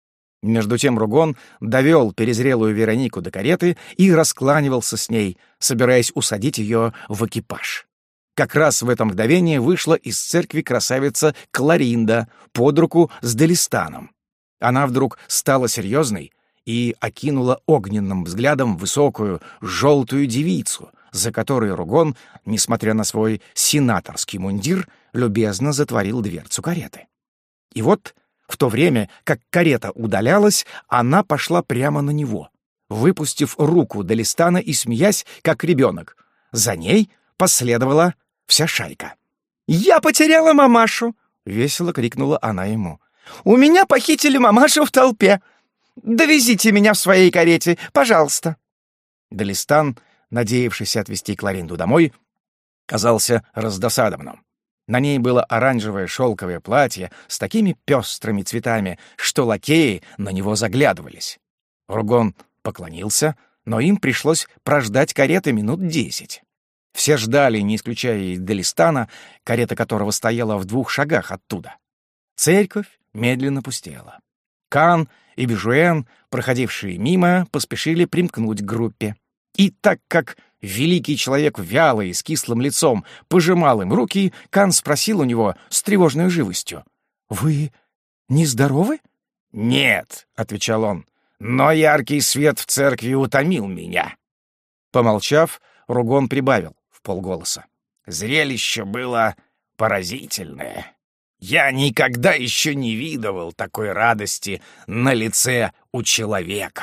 Speaker 1: Между тем Ругон довел перезрелую Веронику до кареты и раскланивался с ней, собираясь усадить ее в экипаж. Как раз в это мгновение вышла из церкви красавица Кларинда под руку с Делистаном. Она вдруг стала серьезной и окинула огненным взглядом высокую желтую девицу, за которой Ругон, несмотря на свой сенаторский мундир, любезно затворил дверцу кареты. И вот в то время, как карета удалялась, она пошла прямо на него, выпустив руку Делистана и смеясь, как ребенок. За ней последовала вся шайка. «Я потеряла мамашу!» — весело крикнула она ему. «У меня похитили мамашу в толпе! Довезите меня в своей карете, пожалуйста!» Делистан, надеявшийся отвезти Кларинду домой, казался раздосадованным. На ней было оранжевое шелковое платье с такими пестрыми цветами, что лакеи на него заглядывались. Ругон поклонился, но им пришлось прождать кареты минут десять. Все ждали, не исключая и Делистана, карета которого стояла в двух шагах оттуда. Церковь медленно пустела. Кан и Бежуэн, проходившие мимо, поспешили примкнуть к группе. И так как великий человек вялый, с кислым лицом, пожимал им руки, Кан спросил у него с тревожной живостью: «Вы нездоровы?» «Нет», — отвечал он, — «но яркий свет в церкви утомил меня». Помолчав, Ругон прибавил вполголоса: «Зрелище было поразительное. Я никогда еще не видывал такой радости на лице у человека».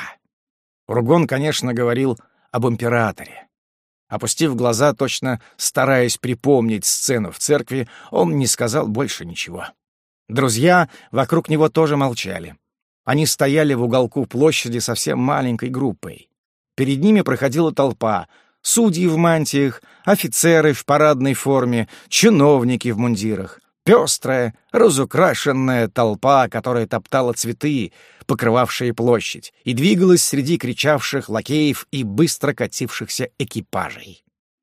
Speaker 1: Ругон, конечно, говорил об императоре. Опустив глаза, точно стараясь припомнить сцену в церкви, он не сказал больше ничего. Друзья вокруг него тоже молчали. Они стояли в уголку площади совсем маленькой группой. Перед ними проходила толпа: судьи в мантиях, офицеры в парадной форме, чиновники в мундирах. Пестрая, разукрашенная толпа, которая топтала цветы, покрывавшие площадь, и двигалась среди кричавших лакеев и быстро катившихся экипажей.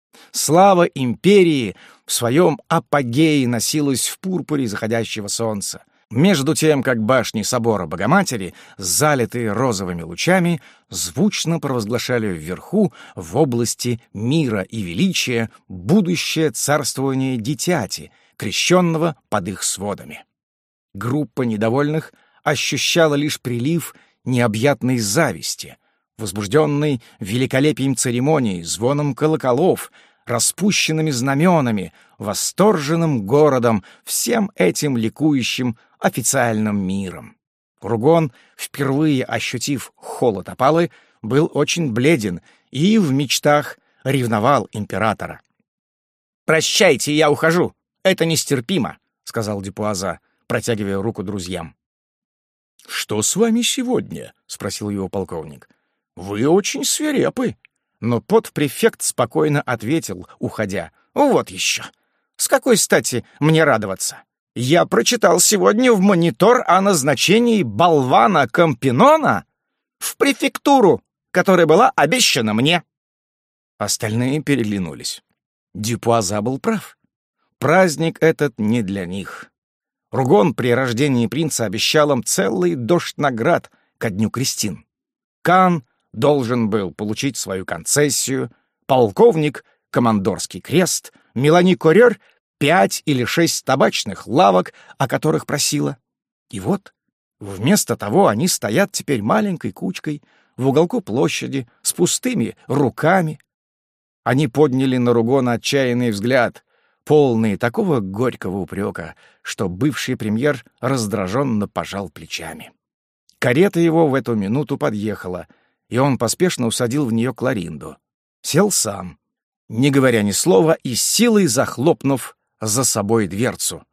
Speaker 1: Слава империи в своем апогее носилась в пурпуре заходящего солнца. Между тем, как башни собора Богоматери, залитые розовыми лучами, звучно провозглашали вверху, в области мира и величия, будущее царствование дитяти, крещенного под их сводами. Группа недовольных ощущала лишь прилив необъятной зависти, возбужденной великолепием церемоний, звоном колоколов, распущенными знаменами, восторженным городом, всем этим ликующим официальным миром. Ругон, впервые ощутив холод опалы, был очень бледен и в мечтах ревновал императора. «Прощайте, я ухожу. Это нестерпимо», — сказал Дюпуаза, протягивая руку друзьям. «Что с вами сегодня?» — спросил его полковник. «Вы очень свирепы». Но подпрефект спокойно ответил, уходя. «Вот еще. С какой стати мне радоваться? Я прочитал сегодня в монитор о назначении болвана Кампинона в префектуру, которая была обещана мне». Остальные переглянулись. Дюпуаза был прав. Праздник этот не для них. Ругон при рождении принца обещал им целый дождь наград ко дню крестин. Кан должен был получить свою концессию, полковник — командорский крест, Мелани Корер — пять или шесть табачных лавок, о которых просила. И вот, вместо того они стоят теперь маленькой кучкой в уголку площади с пустыми руками. Они подняли на Ругона отчаянный взгляд, полный такого горького упрека, что бывший премьер раздраженно пожал плечами. Карета его в эту минуту подъехала, и он поспешно усадил в нее Кларинду. Сел сам, не говоря ни слова и силой захлопнув за собой дверцу.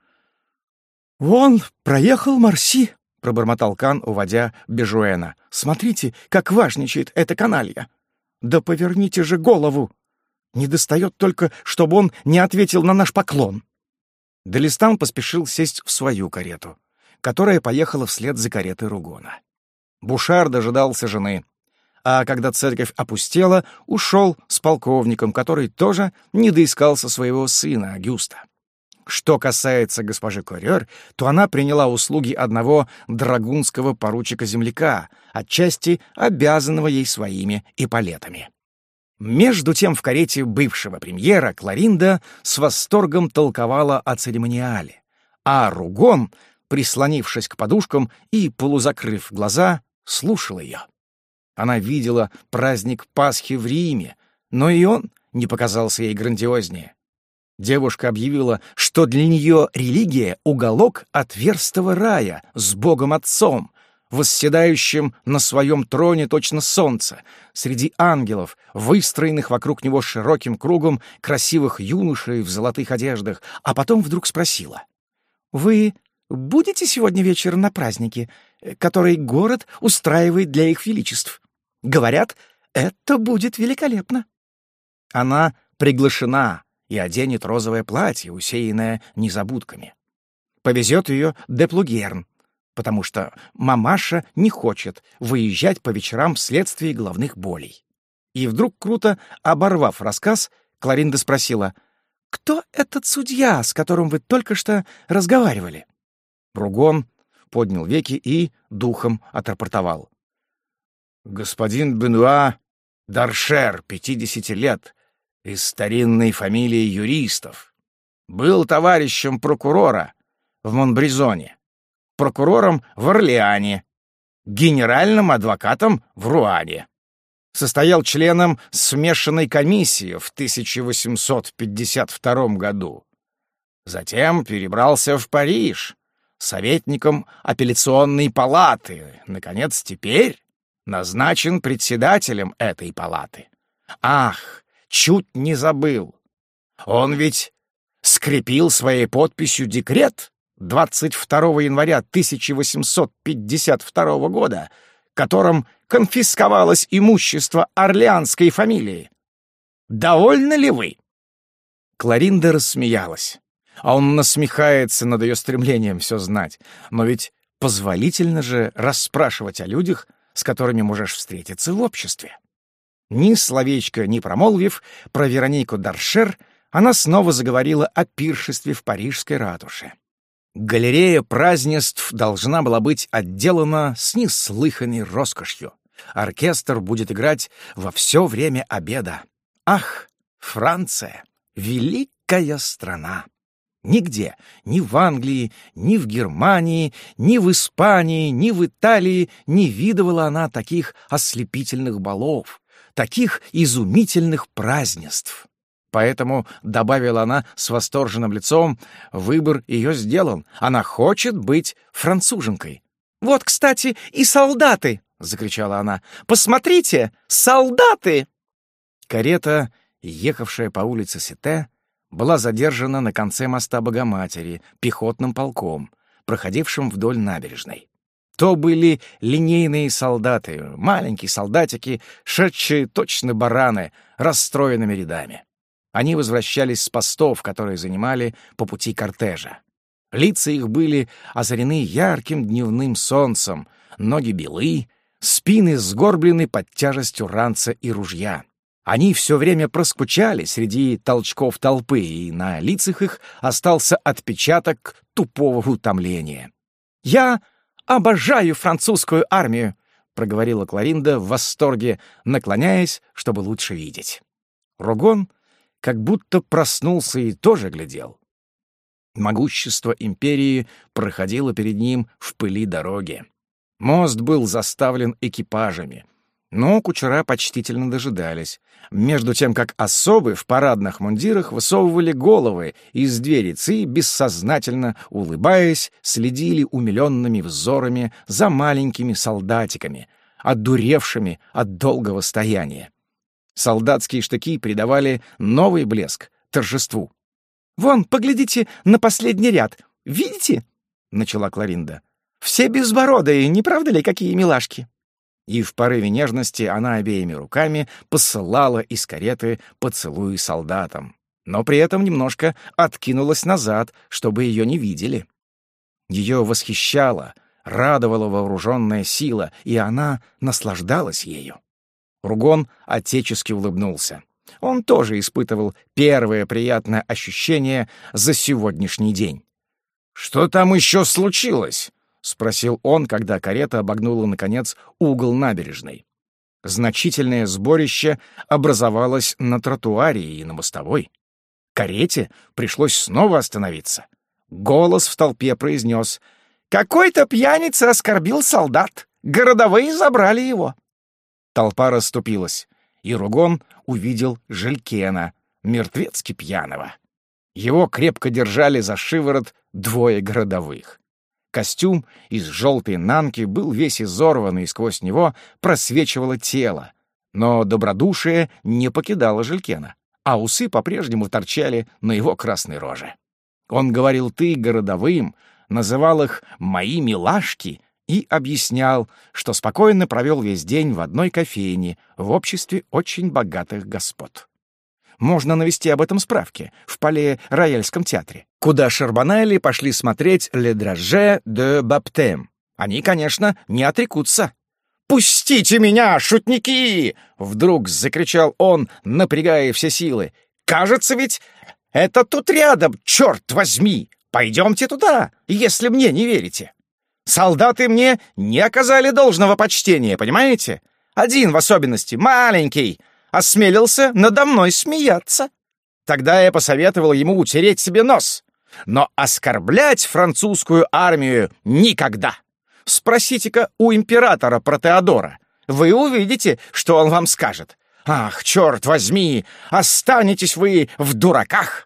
Speaker 1: «Вон, проехал Марси», — пробормотал Кан, уводя Бежуэна. «Смотрите, как важничает эта каналья! Да поверните же голову! Недостает только, чтобы он не ответил на наш поклон». Делистан поспешил сесть в свою карету, которая поехала вслед за каретой Ругона. Бушар дожидался жены, а когда церковь опустела, ушел с полковником, который тоже не доискался своего сына Агюста. Что касается госпожи Корер, то она приняла услуги одного драгунского поручика-земляка, отчасти обязанного ей своими эполетами. Между тем в карете бывшего премьера Кларинда с восторгом толковала о церемониале, а Ругон, прислонившись к подушкам и полузакрыв глаза, слушал ее. Она видела праздник Пасхи в Риме, но и он не показался ей грандиознее. Девушка объявила, что для нее религия — уголок отверстого рая с Богом-Отцом, восседающим на своем троне точно солнце, среди ангелов, выстроенных вокруг него широким кругом красивых юношей в золотых одеждах, а потом вдруг спросила: «Вы будете сегодня вечером на празднике, который город устраивает для их величеств? Говорят, это будет великолепно». Она приглашена и оденет розовое платье, усеянное незабудками. Повезет ее де Плугерн, потому что мамаша не хочет выезжать по вечерам вследствие головных болей. И вдруг, круто оборвав рассказ, Кларинда спросила: «Кто этот судья, с которым вы только что разговаривали?» Ругон поднял веки и духом отрапортовал: «Господин Бенуа Даршер, пятидесяти лет, из старинной фамилии юристов. Был товарищем прокурора в Монбризоне, прокурором в Орлеане, генеральным адвокатом в Руане. Состоял членом смешанной комиссии в тысяча восемьсот пятьдесят втором году. Затем перебрался в Париж, советником апелляционной палаты. Наконец, теперь назначен председателем этой палаты. Ах, чуть не забыл. Он ведь скрепил своей подписью декрет двадцать второго января тысяча восемьсот пятьдесят второго года, которым конфисковалось имущество орлеанской фамилии. Довольны ли вы?» Кларинда рассмеялась, а он насмехается над ее стремлением все знать. Но ведь позволительно же расспрашивать о людях, с которыми можешь встретиться в обществе. Ни словечко не промолвив про Веронику Даршер, она снова заговорила о пиршестве в парижской ратуше. Галерея празднеств должна была быть отделана с неслыханной роскошью. Оркестр будет играть во все время обеда. Ах, Франция! Великая страна! Нигде, ни в Англии, ни в Германии, ни в Испании, ни в Италии не видывала она таких ослепительных балов, таких изумительных празднеств. Поэтому, добавила она с восторженным лицом, выбор ее сделан. Она хочет быть француженкой. «Вот, кстати, и солдаты!» — закричала она. «Посмотрите, солдаты!» Карета ехавшая по улице Сите, была задержана на конце моста Богоматери пехотным полком, проходившим вдоль набережной. То были линейные солдаты, маленькие солдатики, шедшие точно бараны, расстроенными рядами. Они возвращались с постов, которые занимали по пути кортежа. Лица их были озарены ярким дневным солнцем, ноги белы, спины сгорблены под тяжестью ранца и ружья. Они все время проскучали среди толчков толпы, и на лицах их остался отпечаток тупого утомления. «Я обожаю французскую армию», — проговорила Кларинда в восторге, наклоняясь, чтобы лучше видеть. Ругон как будто проснулся и тоже глядел. Могущество империи проходило перед ним в пыли дороги. Мост был заставлен экипажами, но кучера почтительно дожидались, между тем как особы в парадных мундирах высовывали головы из двериц и, бессознательно улыбаясь, следили умиленными взорами за маленькими солдатиками, одуревшими от долгого стояния. Солдатские штыки придавали новый блеск торжеству. «Вон, поглядите на последний ряд. Видите?» — начала Кларинда. «Все безбородые, не правда ли, какие милашки?» И в порыве нежности она обеими руками посылала из кареты поцелуи солдатам, но при этом немножко откинулась назад, чтобы ее не видели. Ее восхищала, радовала вооруженная сила, и она наслаждалась ею. Ругон отечески улыбнулся. Он тоже испытывал первое приятное ощущение за сегодняшний день. «Что там еще случилось?» — спросил он, когда карета обогнула, наконец, угол набережной. Значительное сборище образовалось на тротуаре и на мостовой. Карете пришлось снова остановиться. Голос в толпе произнес: «Какой-то пьяница оскорбил солдат. Городовые забрали его». Толпа расступилась, и Ругон увидел Желькена, мертвецки пьяного. Его крепко держали за шиворот двое городовых. Костюм из желтой нанки был весь изорван, и сквозь него просвечивало тело. Но добродушие не покидало Желькена, а усы по-прежнему торчали на его красной роже. Он говорил «ты» городовым, называл их «мои милашки» и объяснял, что спокойно провел весь день в одной кофейне в обществе очень богатых господ. Можно навести об этом справки в Пале-Рояльском театре, куда Шарбонелли пошли смотреть «Le Drage de Baptême». Они, конечно, не отрекутся. «Пустите меня, шутники!» — вдруг закричал он, напрягая все силы. «Кажется, ведь это тут рядом, черт возьми! Пойдемте туда, если мне не верите. Солдаты мне не оказали должного почтения, понимаете? Один в особенности, маленький, осмелился надо мной смеяться. Тогда я посоветовал ему утереть себе нос. Но оскорблять французскую армию никогда. Спросите-ка у императора про Теодора. Вы увидите, что он вам скажет. Ах, черт возьми, останетесь вы в дураках!»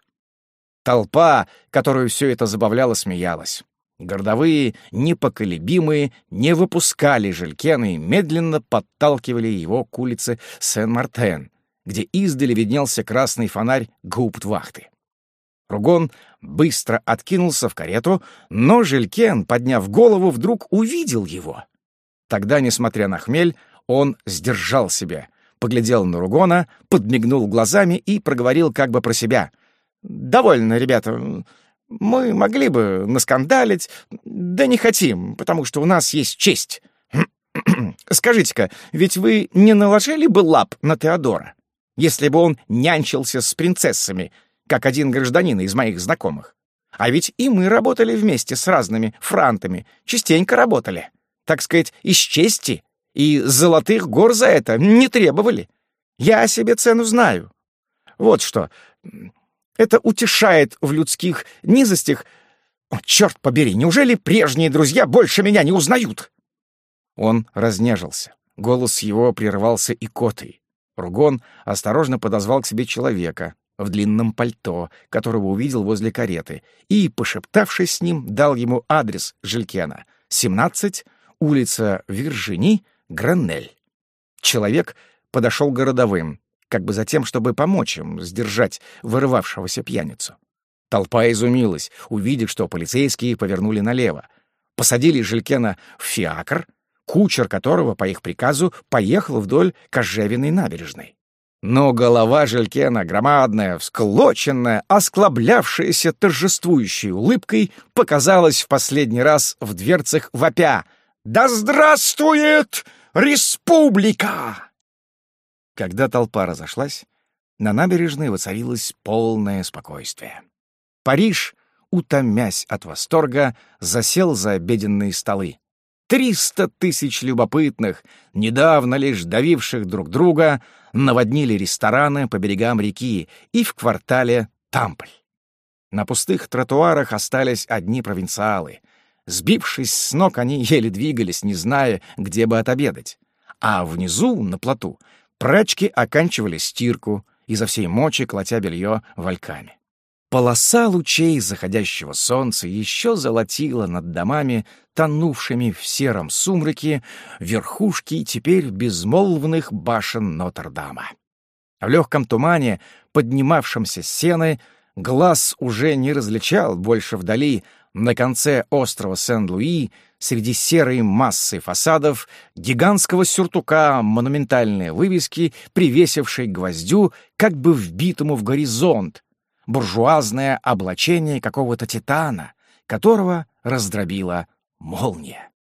Speaker 1: Толпа, которую все это забавляло, смеялась. Городовые, непоколебимые, не выпускали Желькена и медленно подталкивали его к улице Сен-Мартен, где издали виднелся красный фонарь гауптвахты. Ругон быстро откинулся в карету, но Желькен, подняв голову, вдруг увидел его. Тогда, несмотря на хмель, он сдержал себя, поглядел на Ругона, подмигнул глазами и проговорил как бы про себя: «Довольно, ребята. Мы могли бы наскандалить, да не хотим, потому что у нас есть честь. Скажите-ка, ведь вы не наложили бы лап на Теодора, если бы он нянчился с принцессами, как один гражданин из моих знакомых? А ведь и мы работали вместе с разными франтами, частенько работали. Так сказать, из чести, и золотых гор за это не требовали. Я о себе цену знаю. Вот что... Это утешает в людских низостях. О, черт побери, неужели прежние друзья больше меня не узнают?» Он разнежился. Голос его прервался икотой. Ругон осторожно подозвал к себе человека в длинном пальто, которого увидел возле кареты, и, пошептавшись с ним, дал ему адрес Желькена — семнадцать, улица Виржини, Гранель. Человек подошел к городовым. как бы за тем, чтобы помочь им сдержать вырывавшегося пьяницу. Толпа изумилась, увидев, что полицейские повернули налево. Посадили Желькена в фиакр, кучер которого, по их приказу, поехал вдоль Кожевиной набережной. Но голова Желькена, громадная, всклоченная, осклаблявшаяся торжествующей улыбкой, показалась в последний раз в дверцах вопя: «Да здравствует республика!» Когда толпа разошлась, на набережной воцарилось полное спокойствие. Париж, утомясь от восторга, засел за обеденные столы. Триста тысяч любопытных, недавно лишь давивших друг друга, наводнили рестораны по берегам реки и в квартале Тампль. На пустых тротуарах остались одни провинциалы. Сбившись с ног, они еле двигались, не зная, где бы отобедать. А внизу, на плоту, прачки оканчивали стирку, изо всей мочи колотя белье вальками. Полоса лучей заходящего солнца еще золотила над домами, тонувшими в сером сумраке, верхушки теперь безмолвных башен Нотр-Дама. В легком тумане, поднимавшемся с сены, глаз уже не различал больше вдали, на конце острова Сен-Луи, среди серой массы фасадов, гигантского сюртука монументальные вывески, привесившей к гвоздю, как бы вбитому в горизонт, буржуазное облачение какого-то титана, которого раздробила молния.